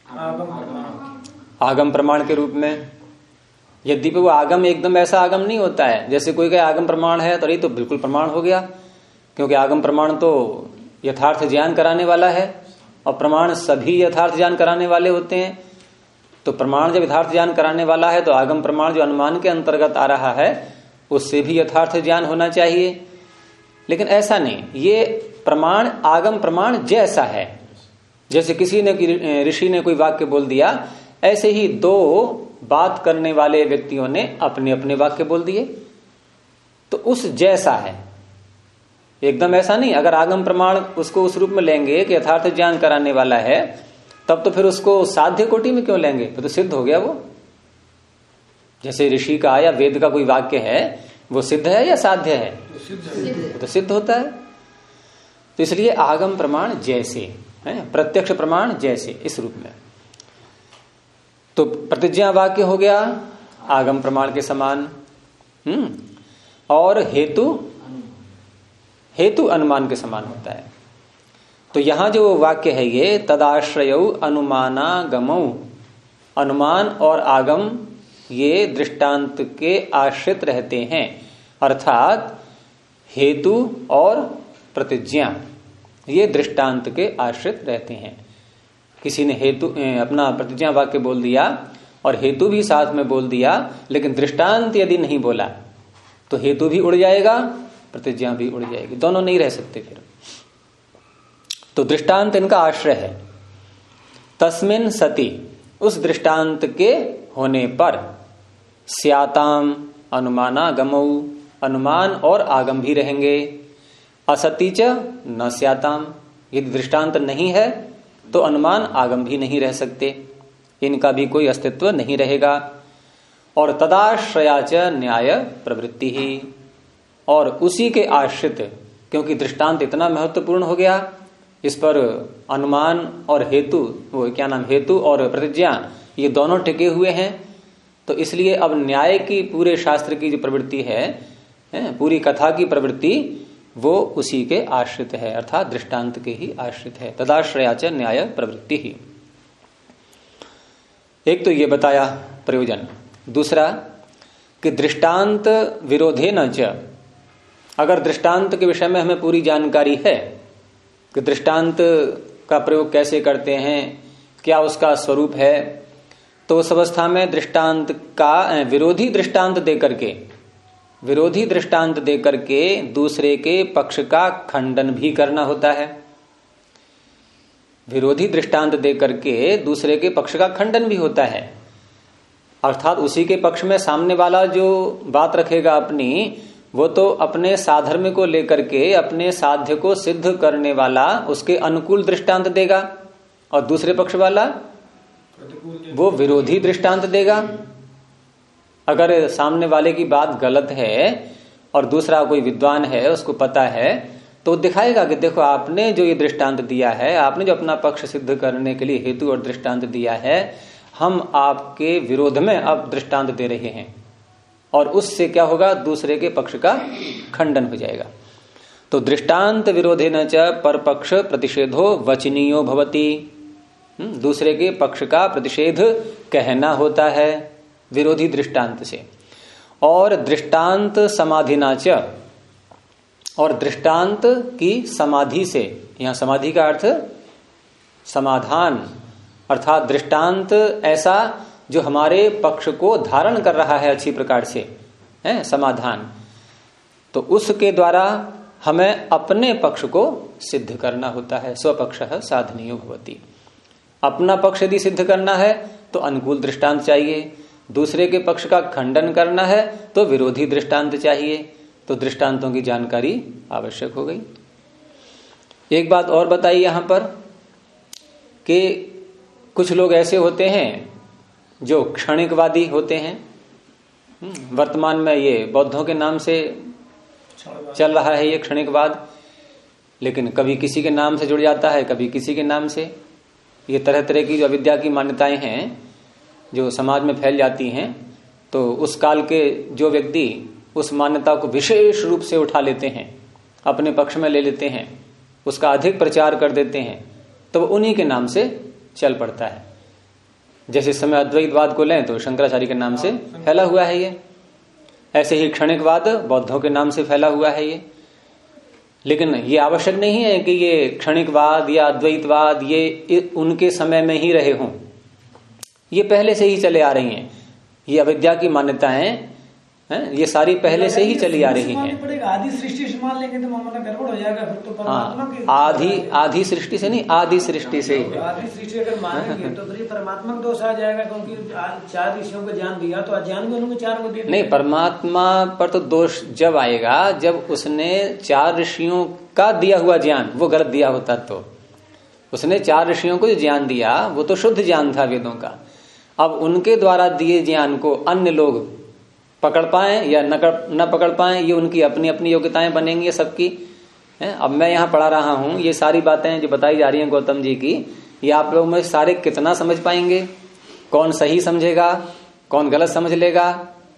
Speaker 1: आगम प्रमाण के रूप में। यद्यपि वो आगम एकदम ऐसा आगम नहीं होता है जैसे कोई कहे आगम प्रमाण है तो ये तो बिल्कुल प्रमाण हो गया, क्योंकि आगम प्रमाण तो यथार्थ ज्ञान कराने वाला है और प्रमाण सभी यथार्थ ज्ञान कराने वाले होते हैं। तो प्रमाण जब यथार्थ ज्ञान कराने वाला है तो आगम प्रमाण जो अनुमान के अंतर्गत आ रहा है उससे भी यथार्थ ज्ञान होना चाहिए। लेकिन ऐसा नहीं, ये प्रमाण आगम प्रमाण जैसा है। जैसे किसी ने ऋषि ने कोई वाक्य बोल दिया, ऐसे ही 2 बात करने वाले व्यक्तियों ने अपने अपने वाक्य बोल दिए, तो उस जैसा है, एकदम ऐसा नहीं। अगर आगम प्रमाण उसको उस रूप में लेंगे कि यथार्थ ज्ञान कराने वाला है, तब तो फिर उसको साध्य कोटि में क्यों लेंगे? तो सिद्ध हो गया वो। जैसे ऋषि का या वेद का कोई वाक्य है, वो सिद्ध है या साध्य है? तो सिद्ध होता है। तो इसलिए आगम प्रमाण जैसे है, प्रत्यक्ष प्रमाण जैसे, इस रूप में। तो प्रतिज्ञा वाक्य हो गया आगम प्रमाण के समान। और हेतु अनुमान के समान होता है। तो यहां जो वाक्य है ये तदाश्रय अनुमानागमौ, अनुमान और आगम ये दृष्टांत के आश्रित रहते हैं। अर्थात हेतु और प्रतिज्ञा ये दृष्टांत के आश्रित रहते हैं। किसी ने हेतु अपना प्रतिज्ञा वाक्य बोल दिया और हेतु भी साथ में बोल दिया, लेकिन दृष्टांत यदि नहीं बोला तो हेतु भी उड़ जाएगा, प्रतिज्ञा भी उड़ जाएगी, दोनों नहीं रह सकते फिर। तो दृष्टांत इनका आश्रय है। तस्मिन् सति, उस दृष्टांत के होने पर, स्याताम अनुमानागमौ, अनुमान और आगम भी रहेंगे, असति च न स्याताम, यदि दृष्टांत नहीं है तो अनुमान आगम भी नहीं रह सकते, इनका भी कोई अस्तित्व नहीं रहेगा। और तदाश्रया च न्याय प्रवृत्ति ही, और उसी के आश्रित, क्योंकि दृष्टांत इतना महत्वपूर्ण हो गया, इस पर अनुमान और हेतु, वो क्या नाम, हेतु और प्रतिज्ञा, ये दोनों टिके हुए हैं। तो इसलिए अब न्याय की, पूरे शास्त्र की जो प्रवृत्ति है, पूरी कथा की प्रवृत्ति, वो उसी के आश्रित है, अर्थात दृष्टांत के ही आश्रित है। तदाश्रया च न्याय प्रवृत्ति ही। एक तो ये बताया प्रयोजन। दूसरा कि दृष्टांत विरोधे न च, अगर दृष्टांत के विषय में हमें पूरी जानकारी है कि दृष्टांत का प्रयोग कैसे करते हैं, क्या उसका स्वरूप है, तो उस अवस्था में दृष्टांत का विरोधी दृष्टांत देकर के दूसरे के पक्ष का खंडन भी करना होता है। विरोधी दृष्टांत देकर के दूसरे के पक्ष का खंडन भी होता है, अर्थात उसी के पक्ष में सामने वाला जो बात रखेगा अपनी, वो तो अपने साधर्म्य को लेकर के, अपने साध्य को सिद्ध करने वाला उसके अनुकूल दृष्टांत देगा, और दूसरे पक्ष वाला वो विरोधी दृष्टांत देगा। अगर सामने वाले की बात गलत है और दूसरा कोई विद्वान है, उसको पता है, तो दिखाएगा कि देखो आपने जो ये दृष्टांत दिया है, आपने जो अपना पक्ष सिद्ध करने के लिए हेतु और दृष्टांत दिया है, हम आपके विरोध में अब दृष्टांत दे रहे हैं, और उससे क्या होगा, दूसरे के पक्ष का खंडन हो जाएगा। तो दृष्टांत विरोधे न च परपक्ष प्रतिषेधो वचनीयो भवति, दूसरे के पक्ष का प्रतिषेध कहना होता है विरोधी दृष्टांत से। और दृष्टांत समाधिना च, और दृष्टांत की समाधि से, यहां समाधि का अर्थ समाधान, अर्थात दृष्टांत ऐसा जो हमारे पक्ष को धारण कर रहा है अच्छी प्रकार से, है समाधान, तो उसके द्वारा हमें अपने पक्ष को सिद्ध करना होता है। स्वपक्षः साधनीयो भवति, अपना पक्ष यदि सिद्ध करना है तो अनुकूल दृष्टांत चाहिए, दूसरे के पक्ष का खंडन करना है तो विरोधी दृष्टांत चाहिए। तो दृष्टांतों की जानकारी आवश्यक हो गई। एक बात और बताई यहां पर कि कुछ लोग ऐसे होते हैं जो क्षणिकवादी होते हैं। वर्तमान में ये बौद्धों के नाम से चल रहा है ये क्षणिकवाद, लेकिन कभी किसी के नाम से जुड़ जाता है, कभी किसी के नाम से। ये तरह तरह की जो अविद्या की मान्यताएं हैं जो समाज में फैल जाती हैं, तो उस काल के जो व्यक्ति उस मान्यता को विशेष रूप से उठा लेते हैं, अपने पक्ष में ले लेते हैं, उसका अधिक प्रचार कर देते हैं, तो उन्हीं के नाम से चल पड़ता है। जैसे समय अद्वैतवाद को लें तो शंकराचार्य के नाम से फैला हुआ है ये, ऐसे ही क्षणिकवाद बौद्धों के नाम से फैला हुआ है ये। लेकिन ये आवश्यक नहीं है कि ये क्षणिकवाद या अद्वैतवाद ये उनके समय में ही रहे हों, ये पहले से ही चले आ रही हैं। ये अविद्या की मान्यताएं हैं, ये सारी पहले से ही चली आ रही हैं।
Speaker 3: आदि सृष्टि से मान लेंगे तो मामला गड़बड़ हो जाएगा फिर तो। परमात्मा
Speaker 1: की आधी सृष्टि से नहीं, आदि सृष्टि से।
Speaker 3: आदि सृष्टि अगर मानेंगे तो फिर परमात्मा का दोष आ जाएगा, क्योंकि 4 ऋषियों को ज्ञान दिया तो अज्ञान में उन्होंने 4 को दे दिया।
Speaker 1: नहीं, परमात्मा पर तो दोष जब आएगा जब उसने 4 ऋषियों का दिया हुआ ज्ञान वो गलत दिया होता। तो उसने 4 ऋषियों को जो ज्ञान दिया वो तो शुद्ध ज्ञान था वेदों का। अब उनके द्वारा दिए ज्ञान को अन्य लोग पकड़ पाए या न पकड़ पाए, ये उनकी अपनी अपनी योग्यताएं बनेंगी सबकी। अब मैं यहाँ पढ़ा रहा हूं, ये सारी बातें जो बताई जा रही हैं गौतम जी की, ये आप लोग में सारे कितना समझ पाएंगे, कौन सही समझेगा, कौन गलत समझ लेगा,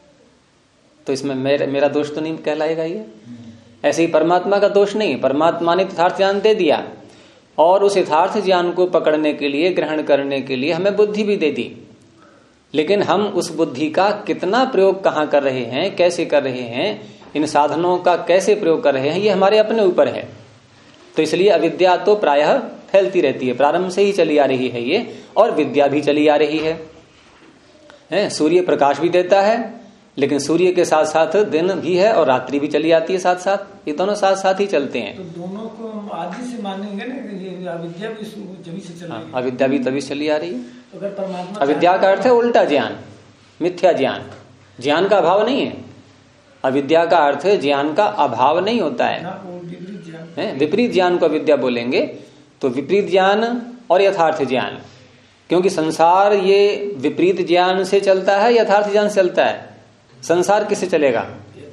Speaker 1: तो इसमें मेरा दोष तो नहीं कहलाएगा ये। ऐसे ही परमात्मा का दोष नहीं, परमात्मा ने यथार्थ ज्ञान दे दिया और उस यथार्थ ज्ञान को पकड़ने के लिए, ग्रहण करने के लिए हमें बुद्धि भी दे दी। लेकिन हम उस बुद्धि का कितना प्रयोग कहाँ कर रहे हैं, कैसे कर रहे हैं, इन साधनों का कैसे प्रयोग कर रहे हैं, ये हमारे अपने ऊपर है। तो इसलिए अविद्या तो प्रायः फैलती रहती है, प्रारंभ से ही चली आ रही है ये, और विद्या भी चली आ रही है। सूर्य प्रकाश भी देता है लेकिन सूर्य के साथ साथ दिन भी है और रात्रि भी चली आती है साथ साथ, ये दोनों साथ साथ ही चलते हैं।
Speaker 3: तो दोनों को हम आदि से मानेंगे ना कि ये अविद्या भी जभी से चल रही है।
Speaker 1: अविद्या भी तभी चली आ रही है।
Speaker 3: तो अगर परमात्मा
Speaker 1: अविद्या का अर्थ है उल्टा ज्ञान, मिथ्या ज्ञान, ज्ञान का अभाव नहीं है। अविद्या का अर्थ ज्ञान का अभाव नहीं होता है, विपरीत ज्ञान को अविद्या बोलेंगे। तो विपरीत ज्ञान और यथार्थ ज्ञान, क्योंकि संसार ये विपरीत ज्ञान से चलता है, यथार्थ ज्ञान से चलता है। संसार किससे चलेगा?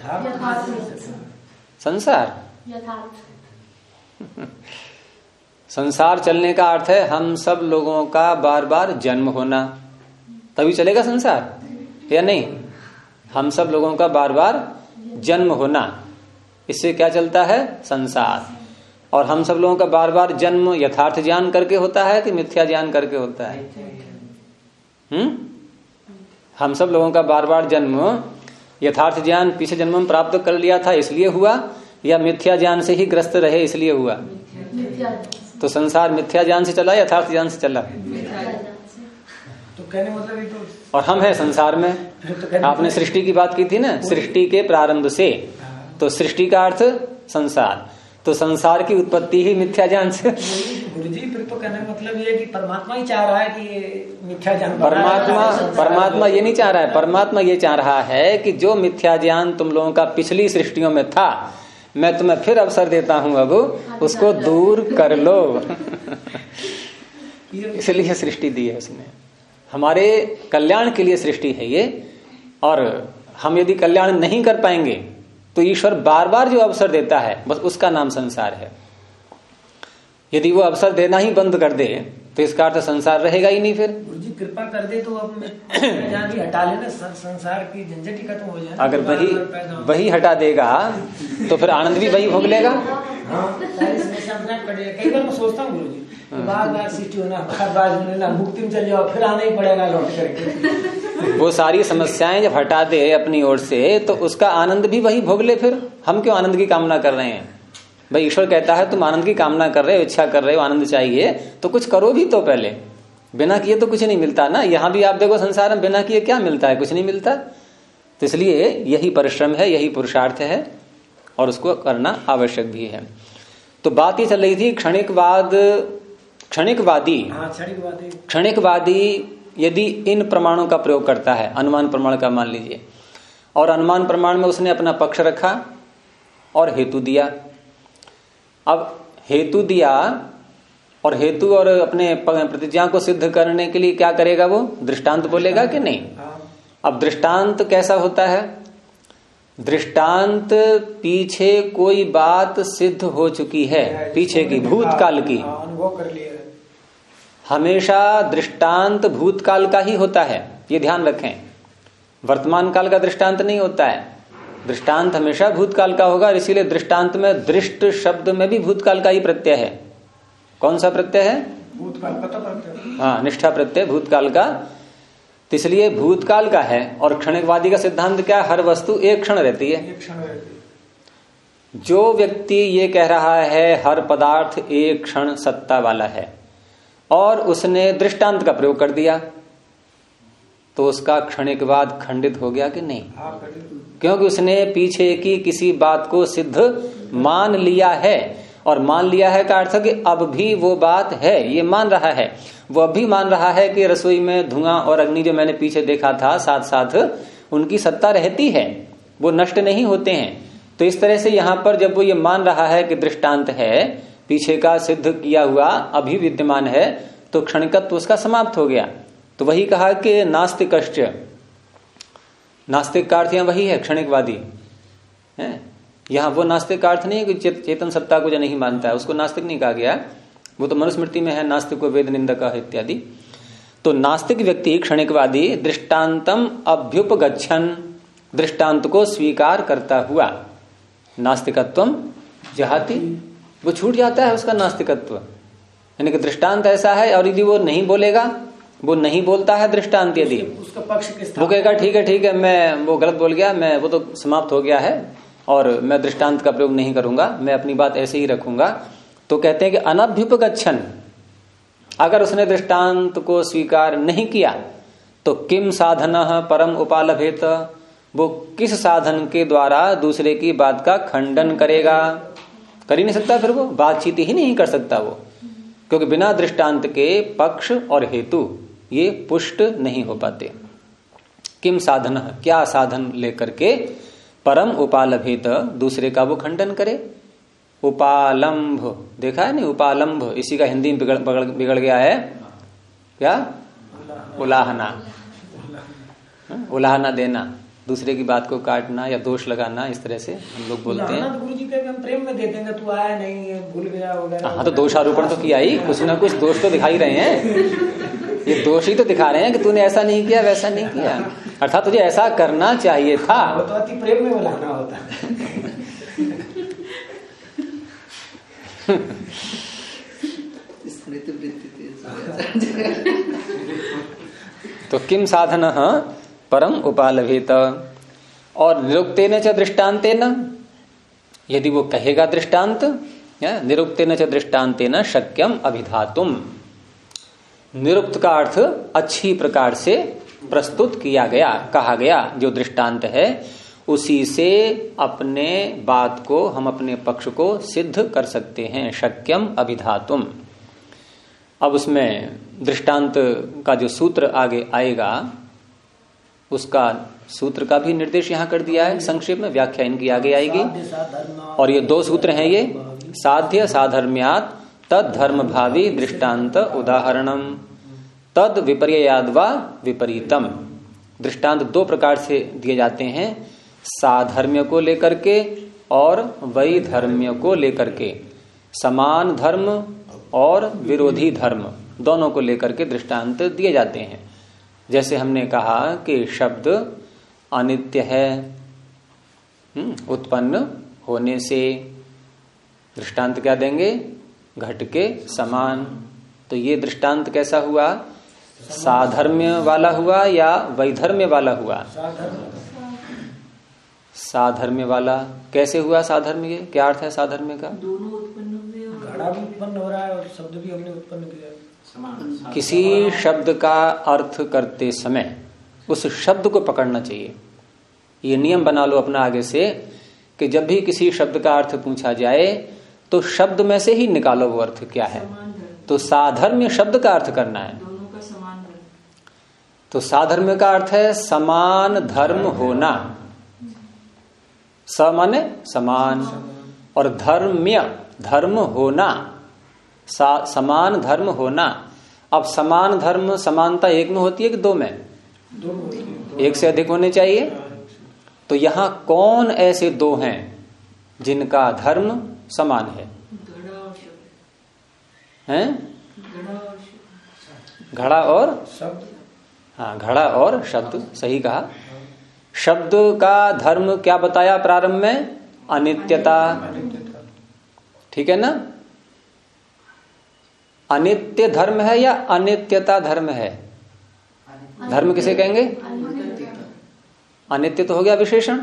Speaker 1: संसार संसार चलने का अर्थ है हम सब लोगों का बार बार जन्म होना, तभी चलेगा संसार या नहीं? हम सब लोगों का बार बार जन्म होना, इससे क्या चलता है? संसार। और हम सब लोगों का बार बार जन्म यथार्थ ज्ञान करके होता है कि मिथ्या ज्ञान करके होता है? हम सब लोगों का बार बार जन्म यथार्थ ज्ञान पिछले जन्म में प्राप्त कर लिया था इसलिए हुआ, या मिथ्या ज्ञान से ही ग्रस्त रहे इसलिए हुआ? तो संसार मिथ्या ज्ञान से चला, यथार्थ ज्ञान से चला?
Speaker 3: तो कहने मतलब तो...
Speaker 1: और हम है संसार में। तो आपने सृष्टि की बात की थी ना, सृष्टि के प्रारंभ से, तो सृष्टि का अर्थ संसार, तो संसार की उत्पत्ति ही मिथ्या ज्ञान से।
Speaker 3: गुरुजी फिर तो कहने का मतलब ये कि परमात्मा ही चाह रहा है कि ये मिथ्या ज्ञान।
Speaker 1: परमात्मा ये नहीं चाह रहा है, परमात्मा ये चाह रहा है कि जो मिथ्या ज्ञान तुम लोगों का पिछली सृष्टियों में था, मैं तुम्हें फिर अवसर देता हूं, अब उसको दूर कर लो। इसलिए सृष्टि दी है उसने, हमारे कल्याण के लिए सृष्टि है ये। और हम यदि कल्याण नहीं कर पाएंगे तो ईश्वर बार बार जो अवसर देता है बस उसका नाम संसार है। यदि वो अवसर देना ही बंद कर दे तो इसका अर्थ संसार रहेगा ही नहीं। फिर
Speaker 3: गुरुजी कृपा कर दे तो अब भी हटा लेना, संसार की झंझट ही खत्म हो जाए।
Speaker 1: अगर वही हटा देगा तो फिर आनंद भी वही भोग लेगा।
Speaker 3: सारी समस्या अपना कटेगा। कई बार मैं सोचता हूँ गुरुजी, बार बार सृष्टि होना, बार बार मुक्ति में चल जाओ, फिर आना ही पड़ेगा लौट करके।
Speaker 1: वो सारी समस्याएं जब हटा दे अपनी ओर से तो उसका आनंद भी वही भोग ले। फिर हम क्यों आनंद की कामना कर रहे हैं? भाई ईश्वर कहता है तुम आनंद की कामना कर रहे हो, इच्छा कर रहे हो, आनंद चाहिए तो कुछ करो भी तो पहले। बिना किए तो कुछ नहीं मिलता ना। यहाँ भी आप देखो संसार में बिना किए क्या मिलता है? कुछ नहीं मिलता। तो इसलिए यही परिश्रम है, यही पुरुषार्थ है और उसको करना आवश्यक भी है। तो बात ये चल रही थी क्षणिकवादी यदि इन प्रमाणों का प्रयोग करता है, अनुमान प्रमाण का मान लीजिए, और अनुमान प्रमाण में उसने अपना पक्ष रखा और हेतु दिया। अब हेतु दिया और हेतु और अपने प्रतिज्ञा को सिद्ध करने के लिए क्या करेगा? वो दृष्टांत बोलेगा कि नहीं? अब दृष्टांत कैसा होता है? दृष्टांत पीछे कोई बात सिद्ध हो चुकी है, पीछे की, भूतकाल की।
Speaker 3: अनुभव कर लिया है।
Speaker 1: हमेशा दृष्टांत भूतकाल का ही होता है, ये ध्यान रखें। वर्तमान काल का दृष्टांत नहीं होता है, दृष्टांत हमेशा भूतकाल का होगा। इसीलिए दृष्टांत में दृष्ट शब्द में भी भूतकाल का ही प्रत्यय है। कौन सा प्रत्यय है?
Speaker 3: भूतकाल का प्रत्यय।
Speaker 1: हाँ, निष्ठा प्रत्यय भूतकाल का। तो इसलिए भूतकाल का है। और क्षणिकवादी का सिद्धांत क्या? हर वस्तु एक क्षण रहती है।
Speaker 3: एक क्षण रहती है।
Speaker 1: जो व्यक्ति ये कह रहा है हर पदार्थ एक क्षण सत्ता वाला है और उसने दृष्टांत का प्रयोग कर दिया तो उसका क्षणिकवाद खंडित हो गया कि नहीं? क्योंकि उसने पीछे की किसी बात को सिद्ध मान लिया है। और मान लिया है का अर्थ कि अब भी वो बात है, ये मान रहा है। वो अब भी मान रहा है कि रसोई में धुआं और अग्नि जो मैंने पीछे देखा था साथ साथ उनकी सत्ता रहती है, वो नष्ट नहीं होते हैं। तो इस तरह से यहां पर जब वो ये मान रहा है कि दृष्टांत है, पीछे का सिद्ध किया हुआ अभी विद्यमान है, तो क्षणिकत्व उसका समाप्त हो गया। तो वही कहा कि नास्तिकश्च, नास्तिक का अर्थ यहाँ वही है, क्षणिकवादी है। यहाँ वो नास्तिक का अर्थ नहीं है कि चेतन सत्ता को जो नहीं मानता है उसको नास्तिक नहीं कहा गया, वो तो मनुस्मृति में है नास्तिक को वेद निंदक इत्यादि। तो नास्तिक व्यक्ति क्षणिकवादी दृष्टान्तम अभ्युपगच्छन, दृष्टांत को स्वीकार करता हुआ नास्तिकत्वम जहाति, वो छूट जाता है उसका नास्तिकत्व। यानी कि दृष्टांत ऐसा है और यदि वो नहीं बोलेगा, वो नहीं बोलता है दृष्टांत, यदि
Speaker 3: उसका पक्ष
Speaker 1: वो कहेगा ठीक है मैं वो गलत बोल गया, मैं वो तो समाप्त हो गया है और मैं दृष्टांत का प्रयोग नहीं करूंगा, मैं अपनी बात ऐसे ही रखूंगा, तो कहते हैं कि अनभ्युपगच्छन, अगर उसने दृष्टांत को स्वीकार नहीं किया तो किम साधनः परम उपालभेत, वो किस साधन के द्वारा दूसरे की बात का खंडन करेगा? कर ही नहीं सकता, फिर वो बातचीत ही नहीं कर सकता वो, क्योंकि बिना दृष्टांत के पक्ष और हेतु ये पुष्ट नहीं हो पाते। किम साधन, क्या साधन लेकर के परम उपालभेत, दूसरे का वो खंडन करे। उपालंभ देखा है नहीं, उपालंभ इसी का हिंदी में बिगड़ गया है क्या? उलाहना, उलाहना देना, दूसरे की बात को काटना या दोष लगाना, इस तरह से हम लोग बोलते हैं।
Speaker 3: गुरु जी का हम प्रेम में देते हैं, तू आया नहीं, भूल गया वगैरह।
Speaker 1: हाँ, तो दोषारोपण तो किया ही, कुछ ना कुछ दोष तो दिखाई रहे हैं, ये दोष ही तो दिखा रहे हैं कि तूने ऐसा नहीं किया, वैसा नहीं किया, अर्थात तुझे ऐसा करना चाहिए था।
Speaker 3: वो तो अति प्रेम में बुलाना होता है।
Speaker 1: तो किम साधन परम उपालभेत, और निरुक्तेन च दृष्टान्तेन, यदि वो कहेगा दृष्टांत, निरुक्तेन च दृष्टान्तेन शक्यम अभिधातुम, निरुक्त का अर्थ अच्छी प्रकार से प्रस्तुत किया गया, कहा गया, जो दृष्टांत है उसी से अपने बात को, हम अपने पक्ष को सिद्ध कर सकते हैं। शक्यम अभिधातुम। अब उसमें दृष्टांत का जो सूत्र आगे आएगा उसका सूत्र का भी निर्देश यहां कर दिया है संक्षेप में, व्याख्या इनकी आगे आएगी। और ये दो सूत्र हैं, ये साध्य साधर्म्यात् तद धर्म भावी दृष्टांत उदाहरणम तद विपर्याद्वा विपरीतम। दृष्टांत दो प्रकार से दिए जाते हैं, साधर्म्य को लेकर के और वैधर्म्य को लेकर के। समान धर्म और विरोधी धर्म दोनों को लेकर के दृष्टांत दिए जाते हैं। जैसे हमने कहा कि शब्द अनित्य है उत्पन्न होने से, दृष्टांत क्या देंगे? घट के समान। तो ये दृष्टांत कैसा हुआ? साधर्म्य वाला हुआ या वैधर्म्य वाला हुआ? साधर्म्य वाला। कैसे हुआ साधर्म्य? क्या अर्थ है साधर्म्य का?
Speaker 2: दोनों उत्पन्न हुए,
Speaker 3: घड़ा भी उत्पन्न हो रहा है और शब्द भी हमने उत्पन्न किया।
Speaker 1: किसी शब्द का अर्थ करते समय उस शब्द को पकड़ना चाहिए। ये नियम बना लो अपना आगे से कि जब भी किसी शब्द का अर्थ पूछा जाए तो शब्द में से ही निकालो वो अर्थ क्या है। तो साधर्म्य शब्द का अर्थ करना है।
Speaker 2: दोनों का समान धर्म।
Speaker 1: तो साधर्म्य का अर्थ है समान धर्म होना। स माने समान और धर्म्य धर्म होना, समान धर्म होना। अब समान धर्म समानता एक में होती है कि दो में? एक से अधिक होने चाहिए। तो यहां कौन ऐसे दो हैं जिनका धर्म समान है? हैं? घड़ा और
Speaker 3: शब्द।
Speaker 1: हाँ, घड़ा और शब्द, सही कहा। शब्द का धर्म क्या बताया प्रारंभ में? अनित्यता। ठीक है ना? अनित्य धर्म है या अनित्यता धर्म है? धर्म किसे कहेंगे? अनित्य तो हो गया विशेषण।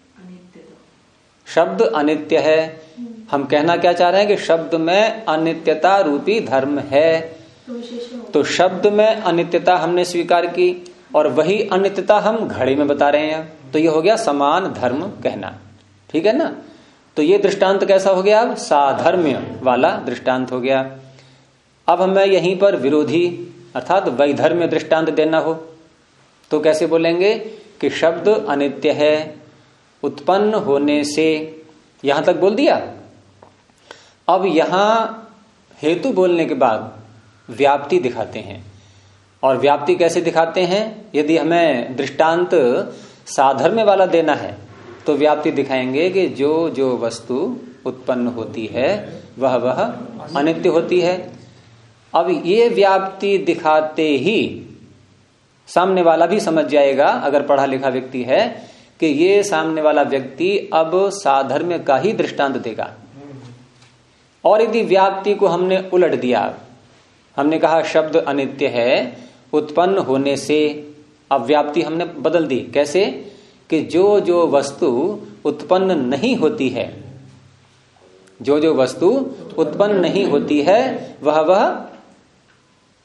Speaker 1: शब्द अनित्य है। हम कहना क्या चाह रहे हैं कि शब्द में अनित्यता रूपी धर्म है। तो शब्द में अनित्यता हमने स्वीकार की और वही अनित्यता हम घड़े में बता रहे हैं। तो ये हो गया समान धर्म कहना। ठीक है ना? तो ये दृष्टांत कैसा हो गया? अब साधर्म्य वाला दृष्टांत हो गया। अब हमें यहीं पर विरोधी अर्थात वैधर्म्य दृष्टांत देना हो तो कैसे बोलेंगे कि शब्द अनित्य है उत्पन्न होने से। यहां तक बोल दिया। अब यहां हेतु बोलने के बाद व्याप्ति दिखाते हैं। और व्याप्ति कैसे दिखाते हैं? यदि हमें दृष्टांत साधर्म्य वाला देना है तो व्याप्ति दिखाएंगे कि जो जो वस्तु उत्पन्न होती है वह अनित्य होती है। अब ये व्याप्ति दिखाते ही सामने वाला भी समझ जाएगा, अगर पढ़ा लिखा व्यक्ति है, कि ये सामने वाला व्यक्ति अब साधर्म्य का ही दृष्टांत देगा। और यदि व्याप्ति को हमने उलट दिया, हमने कहा शब्द अनित्य है उत्पन्न होने से, अब व्याप्ति हमने बदल दी। कैसे? कि जो जो वस्तु उत्पन्न नहीं होती है, जो जो वस्तु उत्पन्न नहीं होती है वह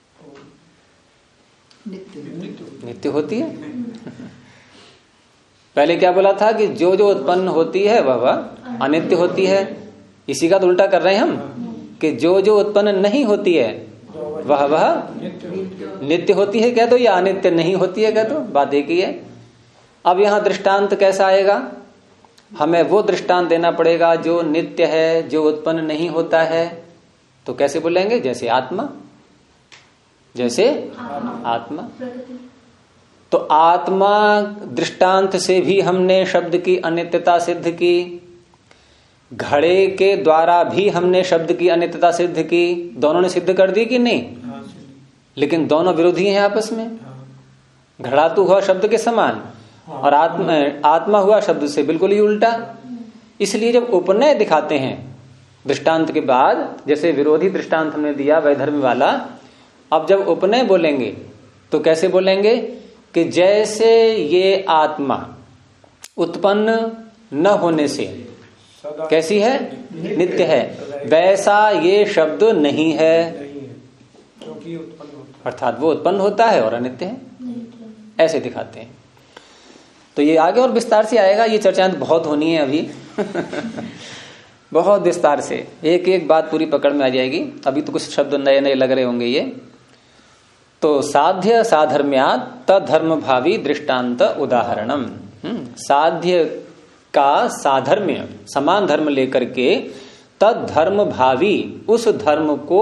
Speaker 1: नित्य होती है। पहले क्या बोला था कि जो जो उत्पन्न होती है वह अनित्य होती है। इसी का तो उल्टा कर रहे हैं हम कि जो जो उत्पन्न नहीं होती है वह नित्य होती है, कह दो, या अनित्य नहीं होती है, कह दो, बात एक ही है। अब यहां दृष्टांत कैसा आएगा? हमें वो दृष्टांत देना पड़ेगा जो नित्य है, जो उत्पन्न नहीं होता है। तो कैसे बोलेंगे? जैसे आत्मा, जैसे आत्मा। तो आत्मा दृष्टांत से भी हमने शब्द की अनित्यता सिद्ध की, घड़े के द्वारा भी हमने शब्द की अनित्यता सिद्ध की। दोनों ने सिद्ध कर दी कि नहीं? लेकिन दोनों विरोधी हैं आपस में। घड़ा तो हुआ शब्द के समान और आत्मा हुआ शब्द से बिल्कुल ही उल्टा। इसलिए जब उपनय दिखाते हैं दृष्टांत के बाद, जैसे विरोधी दृष्टांत हमने दिया वैधर्म वाला, अब जब उपनय बोलेंगे तो कैसे बोलेंगे कि जैसे ये आत्मा उत्पन्न न होने से कैसी है? नित्य है, वैसा ये शब्द नहीं है,
Speaker 3: क्योंकि उत्पन्न होता है।
Speaker 1: अर्थात वो उत्पन्न होता है और अनित्य है, ऐसे दिखाते हैं। तो ये आगे और विस्तार से आएगा, ये चर्चाएं बहुत होनी है अभी बहुत विस्तार से, एक एक बात पूरी पकड़ में आ जाएगी। अभी तो कुछ शब्द नए नए लग रहे होंगे ये। तो साध्य साधर्म्यात् तद्धर्म भावी दृष्टांत उदाहरणम। साध्य का साधर्म्य समान धर्म लेकर के तद्धर्म भावी उस धर्म को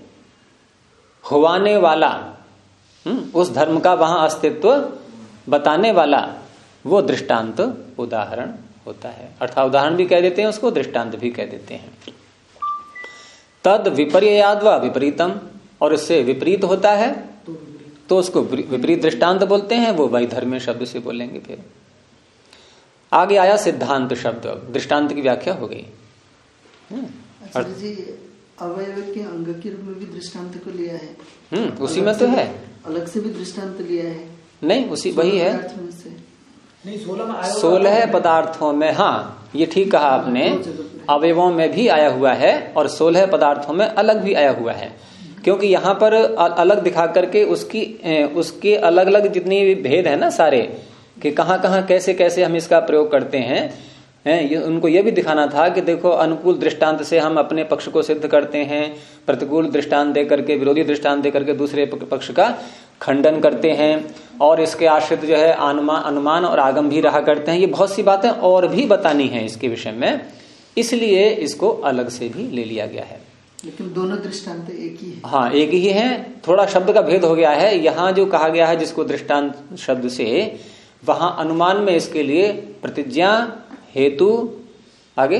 Speaker 1: हुआने वाला, उस धर्म का वहां अस्तित्व बताने वाला वो दृष्टांत उदाहरण होता है। अर्थात उदाहरण भी कह देते हैं उसको, दृष्टांत भी कह देते हैं। तद विपर्ययाद व विपरीतम, और इससे विपरीत होता है तो उसको विपरीत दृष्टांत बोलते हैं, वो वैधर्म्य शब्द से बोलेंगे। फिर आगे आया सिद्धांत शब्द, दृष्टांत की व्याख्या हो गई।
Speaker 4: आचार्य जी अवयव के अंग के रूप में भी दृष्टांत को लिया है,
Speaker 1: उसी में तो है,
Speaker 4: अलग से भी दृष्टांत लिया है।
Speaker 1: नहीं, उसी वही है,
Speaker 3: नहीं
Speaker 1: 16 पदार्थों में। हाँ, ये ठीक कहा आपने, अवयवों में भी आया हुआ है और 16 पदार्थों में अलग भी आया हुआ है। क्योंकि यहाँ पर अलग दिखा करके उसके अलग अलग जितनी भी भेद है ना सारे, कि कहाँ कहाँ कैसे कैसे हम इसका प्रयोग करते हैं, उनको ये भी दिखाना था कि देखो अनुकूल दृष्टांत से हम अपने पक्ष को सिद्ध करते हैं, प्रतिकूल दृष्टांत दे करके, विरोधी दृष्टांत दे करके दूसरे पक्ष का खंडन करते हैं, और इसके आश्रित जो है अनुमान और आगम भी रहा करते हैं। ये बहुत सी बातें और भी बतानी है इसके विषय में, इसलिए इसको अलग से भी ले लिया गया है।
Speaker 4: लेकिन दोनों दृष्टांत एक ही है।
Speaker 1: हाँ, एक ही है, थोड़ा शब्द का भेद हो गया है। यहाँ जो कहा गया है जिसको दृष्टांत शब्द से, वहां अनुमान में इसके लिए प्रतिज्ञा हेतु, आगे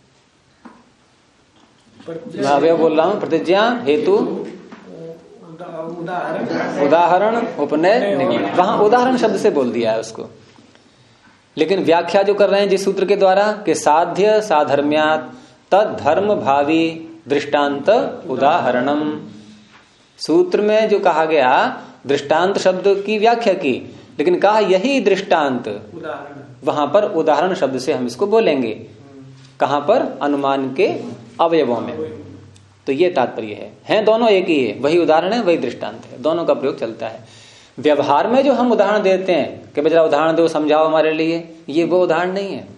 Speaker 1: मैं अवयव बोल रहा हूं, प्रतिज्ञा हेतु उदाहरण उपनय निगम, वहां उदाहरण शब्द से बोल दिया है उसको। लेकिन व्याख्या जो कर रहे हैं जिस सूत्र के द्वारा कि साध्य साधर्म्यात् तद्धर्म भावी दृष्टांत उदाहरणम, सूत्र में जो कहा गया दृष्टांत शब्द की व्याख्या की, लेकिन कहा यही दृष्टांत वहां पर उदाहरण शब्द से हम इसको बोलेंगे। कहां पर? अनुमान के अवयवों में। तो ये तात्पर्य है दोनों एक ही है, वही उदाहरण है वही दृष्टांत है, दोनों का प्रयोग चलता है। व्यवहार में जो हम उदाहरण देते हैं कि बेचारा उदाहरण दो, समझाओ हमारे लिए, ये वो उदाहरण नहीं है।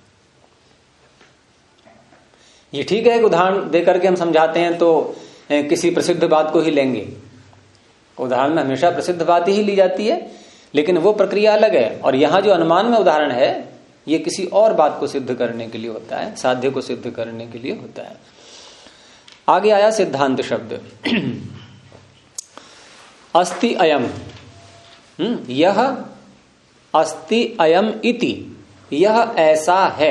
Speaker 1: ये ठीक है कि उदाहरण दे करके हम समझाते हैं तो किसी प्रसिद्ध बात को ही लेंगे, उदाहरण में हमेशा प्रसिद्ध बात ही ली जाती है, लेकिन वो प्रक्रिया अलग है। और यहां जो अनुमान में उदाहरण है ये किसी और बात को सिद्ध करने के लिए होता है, साध्य को सिद्ध करने के लिए होता है। आगे आया सिद्धांत शब्द। अस्ति अयम, यह अस्ति अयम इति, यह ऐसा है।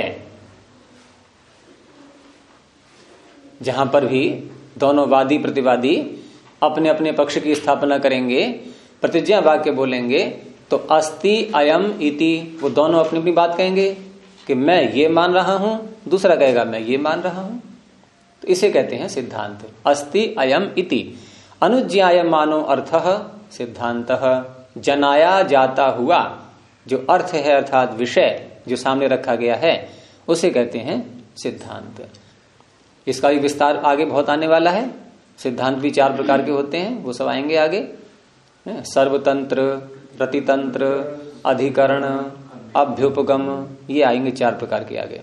Speaker 1: जहां पर भी दोनों वादी प्रतिवादी अपने अपने पक्ष की स्थापना करेंगे, प्रतिज्ञा वाक्य बोलेंगे, तो अस्ति अयम इति, वो दोनों अपनी अपनी बात कहेंगे कि मैं ये मान रहा हूं, दूसरा कहेगा मैं ये मान रहा हूं। तो इसे कहते हैं सिद्धांत। अस्ति अयम इति अनुज्ञायमानो अर्थः सिद्धांतः, जनाया जाता हुआ जो अर्थ है अर्थात विषय जो सामने रखा गया है उसे कहते हैं सिद्धांत। इसका भी विस्तार आगे बहुत आने वाला है। सिद्धांत भी 4 प्रकार के होते हैं, वो सब आएंगे आगे। सर्वतंत्र, प्रतितंत्र, अधिकरण, अभ्युपगम, ये आएंगे 4 प्रकार के आगे।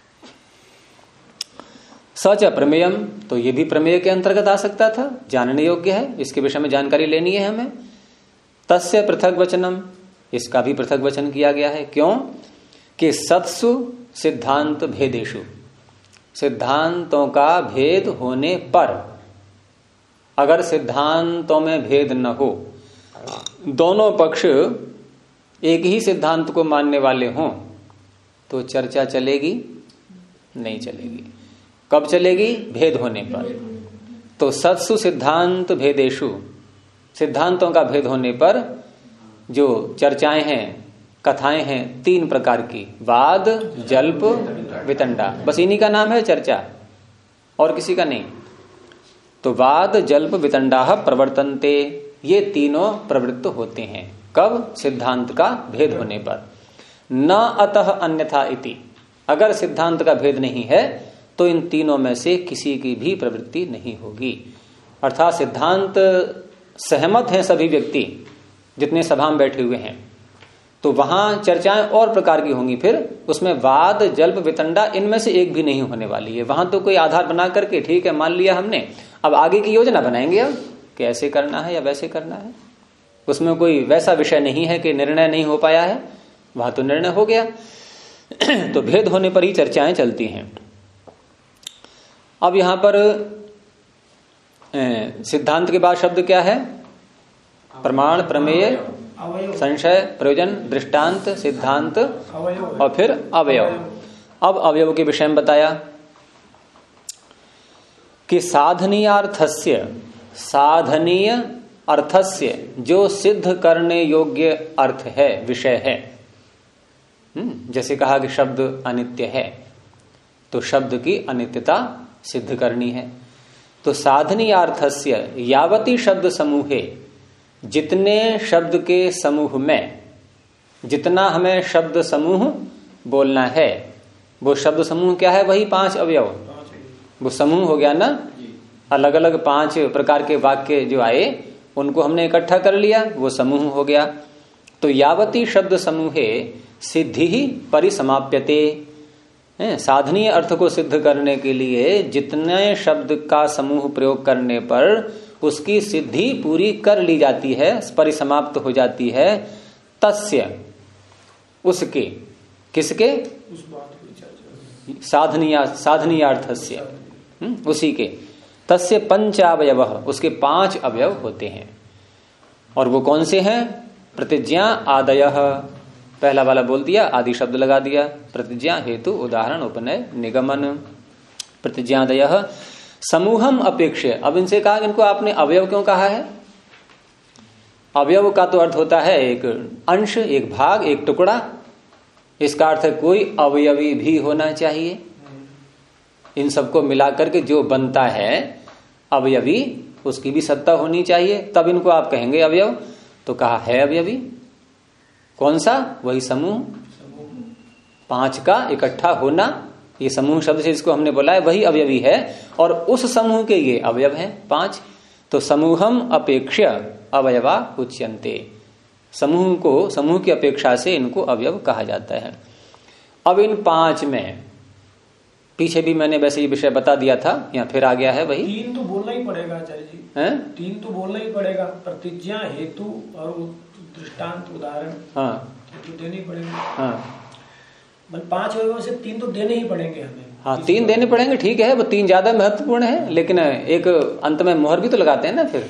Speaker 1: सच प्रमेयम, तो ये भी प्रमेय के अंतर्गत आ सकता था, जानने योग्य है, इसके विषय में जानकारी लेनी है हमें। तस्य पृथक वचनम, इसका भी पृथक वचन किया गया है। क्यों? कि सत्सु सिद्धांत भेदेशु, सिद्धांतों का भेद होने पर, अगर सिद्धांतों में भेद न हो, दोनों पक्ष एक ही सिद्धांत को मानने वाले हों, तो चर्चा चलेगी? नहीं चलेगी। कब चलेगी? भेद होने पर। तो सत्सु सिद्धांत भेदेशु, सिद्धांतों का भेद होने पर जो चर्चाएं हैं, कथाएं हैं 3 प्रकार की, वाद, जल्प, वितंडा, बस इन्हीं का नाम है चर्चा, और किसी का नहीं। तो वाद, जल्प, वितंडा प्रवर्तन्ते, ये तीनों प्रवृत्त होते हैं। कब? सिद्धांत का भेद होने पर। न अतः अन्यथा इति, अगर सिद्धांत का भेद नहीं है तो इन तीनों में से किसी की भी प्रवृत्ति नहीं होगी। अर्थात सिद्धांत सहमत हैं सभी व्यक्ति जितने सभा में बैठे हुए हैं, तो वहां चर्चाएं और प्रकार की होंगी, फिर उसमें वाद, जल्प, वितंडा इनमें से एक भी नहीं होने वाली है। वहां तो कोई आधार बना करके ठीक है मान लिया हमने, अब आगे की योजना बनाएंगे अब कि ऐसे करना है या वैसे करना है। उसमें कोई वैसा विषय नहीं है कि निर्णय नहीं हो पाया है, वहां तो निर्णय हो गया। तो भेद होने पर ही चर्चाएं चलती हैं। अब यहां पर सिद्धांत के बाद शब्द क्या है? प्रमाण, प्रमेय, संशय, प्रयोजन, दृष्टांत, सिद्धांत और फिर अवयव। अब अवयव के विषय में बताया कि साधनीयार्थस्य, साधनीय अर्थस्य जो सिद्ध करने योग्य अर्थ है, विषय है। जैसे कहा कि शब्द अनित्य है, तो शब्द की अनित्यता सिद्ध करनी है। तो साधनीयार्थस्य यावती शब्द समूहे, जितने शब्द के समूह में, जितना हमें शब्द समूह बोलना है, वो शब्द समूह क्या है? वही 5 अवयव, वो समूह हो गया ना। अलग अलग 5 प्रकार के वाक्य जो आए उनको हमने इकट्ठा कर लिया, वो समूह हो गया। तो यावती शब्द समूहे सिद्धि ही परिसमाप्यते, साधनीय अर्थ को सिद्ध करने के लिए जितने शब्द का समूह प्रयोग करने पर उसकी सिद्धि पूरी कर ली जाती है, परिसमाप्त हो जाती है। तस्य, उसके, किसके? साधनीयार्थस्य, उसी के। तस्य 5 अवयव, उसके 5 अवयव होते हैं। और वो कौन से हैं? प्रतिज्ञा आदयः, पहला वाला बोल दिया, आदि शब्द लगा दिया। प्रतिज्ञा, हेतु, उदाहरण, उपनय, निगमन। प्रतिज्ञादयः समूहम अपेक्ष्य। अब इनसे कहा कि इनको आपने अवयव क्यों कहा है? अवयव का तो अर्थ होता है एक अंश, एक भाग, एक टुकड़ा। इसका अर्थ है कोई अवयवी भी होना चाहिए। इन सबको मिलाकर के जो बनता है अवयवी, उसकी भी सत्ता होनी चाहिए, तब इनको आप कहेंगे अवयव। तो कहा है अवयवी। कौन सा? वही समूह, 5 का इकट्ठा होना, ये समूह शब्द से इसको हमने बोला है, वही अवयवी है। और उस समूह के ये अवयव हैं 5। तो समूहम अपेक्ष्य अवयवा उच्यन्ते, समूह को, समूह की अपेक्षा से इनको अवयव कहा जाता है। अब इन 5 में, पीछे भी मैंने वैसे ये विषय बता दिया था, यहाँ फिर आ गया है वही।
Speaker 3: 3 तो बोलना ही पड़ेगा आचार्य जी, 3 तो बोलना ही पड़ेगा। प्रतिज्ञा, हेतु और दृष्टांत, उदाहरण, हाँ, तो देने ही पड़ेंगे। हाँ, 5 अवयवों से 3 तो देने ही पड़ेंगे हमें। हाँ, 3 देने पड़ेंगे, ठीक है, वो 3 ज्यादा महत्वपूर्ण है, लेकिन एक अंत में मोहर भी तो लगाते हैं ना फिर।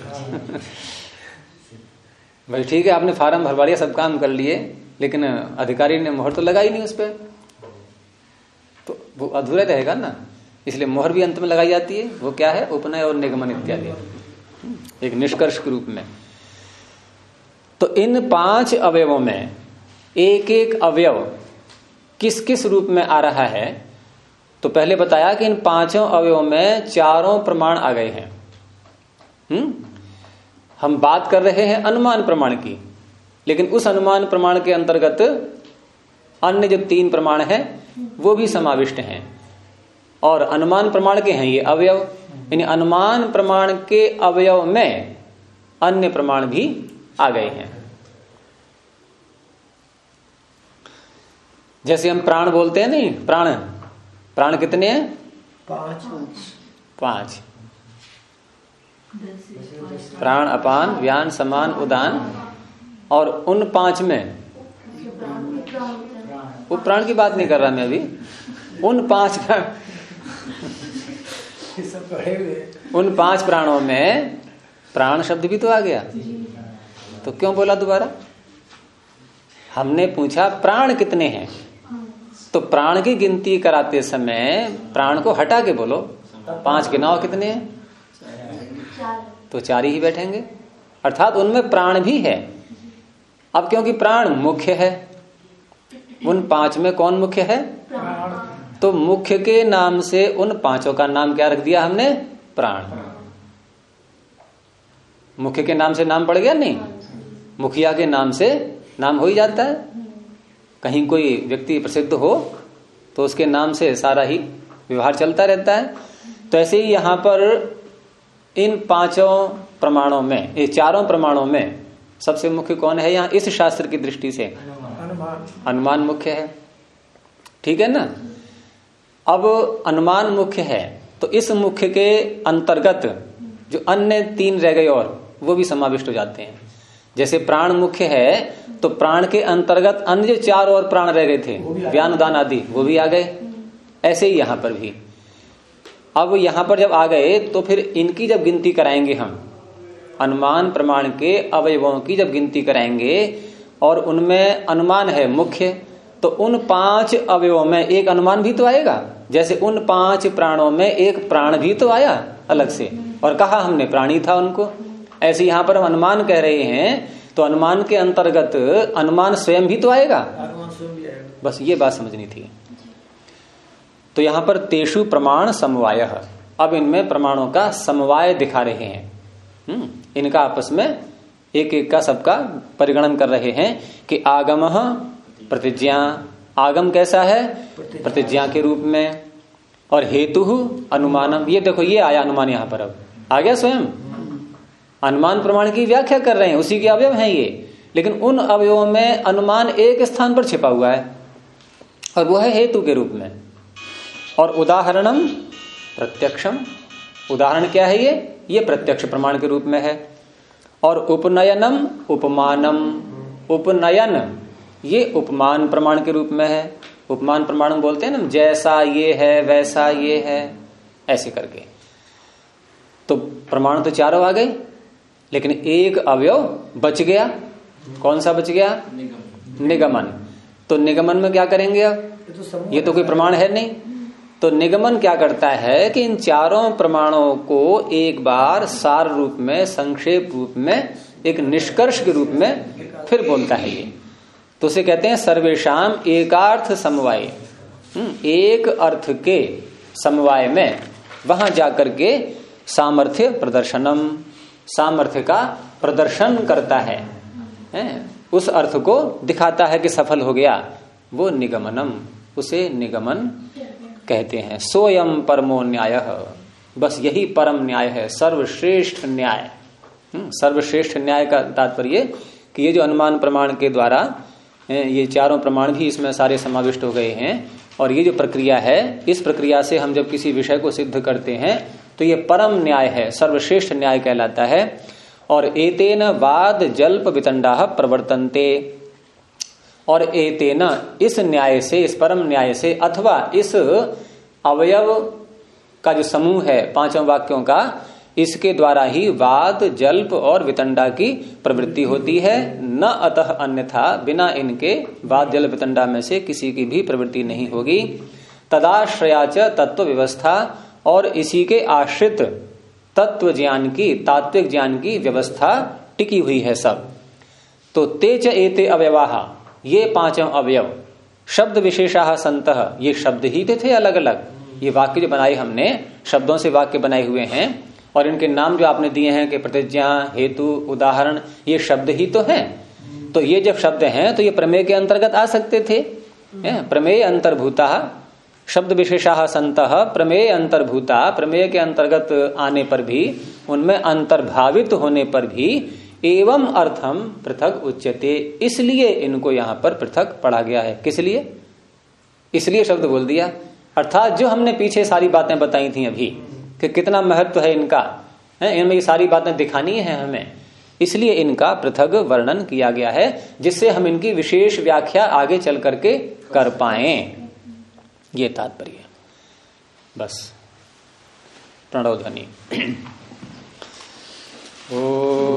Speaker 3: भाई ठीक है, आपने फार्म भरवा लिया, सब काम कर लिए, लेकिन अधिकारी ने मोहर तो लगाई नहीं उस पर, तो वो अधूरा रहेगा ना। इसलिए मोहर भी अंत में लगाई जाती है। वो क्या है? उपनय और निगमन इत्यादि, एक निष्कर्ष के रूप में। तो इन 5 अवयवों में एक एक अवयव किस किस रूप में आ रहा है? तो पहले बताया कि इन 5 अवयवों में 4 प्रमाण आ गए हैं। हम बात कर रहे हैं अनुमान प्रमाण की, लेकिन उस अनुमान प्रमाण के अंतर्गत अन्य जो 3 प्रमाण हैं वो भी समाविष्ट हैं, और अनुमान प्रमाण के हैं ये अवयव। यानी अनुमान प्रमाण के अवयव में अन्य प्रमाण भी आ गए हैं।
Speaker 1: जैसे हम प्राण बोलते हैं नहीं, प्राण, प्राण कितने हैं? 5। प्राण, अपान, व्यान, समान, उदान। और उन 5 में वो प्राण की बात नहीं कर रहा मैं अभी, उन 5 उन 5 प्राणों में प्राण शब्द भी तो आ गया, तो क्यों बोला दोबारा? हमने पूछा प्राण कितने हैं, तो प्राण की गिनती कराते समय प्राण को हटा के बोलो, 5 गिनाओ कितने हैं, तो 4 ही बैठेंगे, अर्थात उनमें प्राण भी है। अब क्योंकि प्राण मुख्य है, उन 5 में कौन मुख्य है? तो मुख्य के नाम से उन 5 का नाम क्या रख दिया हमने? प्राण। मुख्य के नाम से नाम पड़ गया नहीं, मुखिया के नाम से नाम हो ही जाता है। कहीं कोई व्यक्ति प्रसिद्ध हो तो उसके नाम से सारा ही व्यवहार चलता रहता है। तो ऐसे ही यहां पर इन 5 प्रमाणों में, ये 4 प्रमाणों में सबसे मुख्य कौन है यहां इस शास्त्र की दृष्टि से? अनुमान मुख्य है, ठीक है ना। अब अनुमान मुख्य है तो इस मुख्य के अंतर्गत जो अन्य 3 रह गए और वो भी समाविष्ट हो जाते हैं। जैसे प्राण मुख्य है तो प्राण के अंतर्गत अन्य जो 4 और प्राण रह गए थे, व्यान, उदान आदि, वो भी आ गए। ऐसे ही यहां पर भी। अब यहां पर जब आ गए तो फिर इनकी जब गिनती कराएंगे हम, अनुमान प्रमाण के अवयवों की जब गिनती कराएंगे और उनमें अनुमान है मुख्य, तो उन 5 अवयवों में एक अनुमान भी तो आएगा। जैसे उन 5 प्राणों में एक प्राण भी तो आया अलग से, और कहा हमने प्राणी था उनको। ऐसे यहां पर हम अनुमान कह रहे हैं तो अनुमान के अंतर्गत अनुमान स्वयं भी तो आएगा, बस ये बात समझनी थी। तो यहां पर तेषु प्रमाण समवायः, अब इनमें प्रमाणों का समवाय दिखा रहे हैं। इनका आपस में एक एक का सबका परिगणन कर रहे हैं कि आगमः प्रतिज्ञा, आगम कैसा है? प्रतिज्ञा के रूप में, और हेतु अनुमानम, ये देखो ये आया अनुमान, यहां पर अब आ गया स्वयं अनुमान प्रमाण की व्याख्या कर रहे हैं, उसी के अवयव हैं ये, लेकिन उन अवयवों में अनुमान एक स्थान पर छिपा हुआ है और वो है हेतु के रूप में। और उदाहरणम प्रत्यक्षम, उदाहरण क्या है ये प्रत्यक्ष प्रमाण के रूप में है। और उपनयनम उपमानम, उपनयन ये उपमान प्रमाण के रूप में है। उपमान प्रमाण बोलते हैं ना, जैसा ये है वैसा ये है, ऐसे करके। तो प्रमाण तो 4 आ गए, लेकिन एक अवयव बच गया। कौन सा बच गया? निगमन। तो निगमन में क्या करेंगे अब? ये तो कोई प्रमाण है नहीं, तो निगमन क्या करता है कि इन 4 प्रमाणों को एक बार सार रूप में, संक्षेप रूप में, एक निष्कर्ष के रूप में फिर बोलता है ये। तो उसे कहते हैं सर्वेशाम एकार्थ समवाय। एक अर्थ के समवाय में वहां जाकर के सामर्थ्य प्रदर्शनम, सामर्थ्य का प्रदर्शन करता है, उस अर्थ को दिखाता है कि सफल हो गया, वो निगमनम, उसे निगमन कहते हैं। सोयम परमो न्यायः, बस यही परम न्याय है, सर्वश्रेष्ठ न्याय। सर्वश्रेष्ठ न्याय का तात्पर्य कि ये जो अनुमान प्रमाण के द्वारा ये 4 प्रमाण भी इसमें सारे समाविष्ट हो गए हैं, और ये जो प्रक्रिया है, इस प्रक्रिया से हम जब किसी विषय को सिद्ध करते हैं तो ये परम न्याय है, सर्वश्रेष्ठ न्याय कहलाता है। और एतेन वाद जल्प वितंडाः प्रवर्तन्ते, और एतेन इस न्याय से, इस परम न्याय से, अथवा इस अवयव का जो समूह है 5 वाक्यों का, इसके द्वारा ही वाद जल्प और वितंडा की प्रवृत्ति होती है। न अतः अन्यथा, बिना इनके वाद जल्प वितंडा में से किसी की भी प्रवृत्ति नहीं होगी। तदाश्रयाच तत्व व्यवस्था, और इसी के आश्रित तत्व ज्ञान की, तात्विक ज्ञान की व्यवस्था टिकी हुई है सब। तो तेच एते अवयवाः, ये 5 अवयव शब्द विशेषाः संतः, ये शब्द ही थे अलग अलग। ये वाक्य जो बनाए हमने, शब्दों से वाक्य बनाए हुए हैं, और इनके नाम जो आपने दिए हैं कि प्रतिज्ञा, हेतु, उदाहरण, ये शब्द ही तो हैं। तो ये जब शब्द हैं तो ये प्रमेय के अंतर्गत आ सकते थे। प्रमेय अंतर्भूता, शब्द विशेषाः संतः प्रमेय अंतर्भूता, प्रमेय के अंतर्गत आने पर भी, उनमें अंतर्भावित होने पर भी एवं अर्थम पृथक उच्यते, इसलिए इनको यहां पर पृथक पढ़ा गया है। किस लिए? इसलिए शब्द बोल दिया। अर्थात जो हमने पीछे सारी बातें बताई थी अभी कि कितना महत्व है इनका, इनमें ये सारी बातें दिखानी है हमें, इसलिए इनका पृथक वर्णन किया गया है, जिससे हम इनकी विशेष व्याख्या आगे चल करके कर पाए, ये तात्पर्य। बस प्रणव ध्वनि। ओ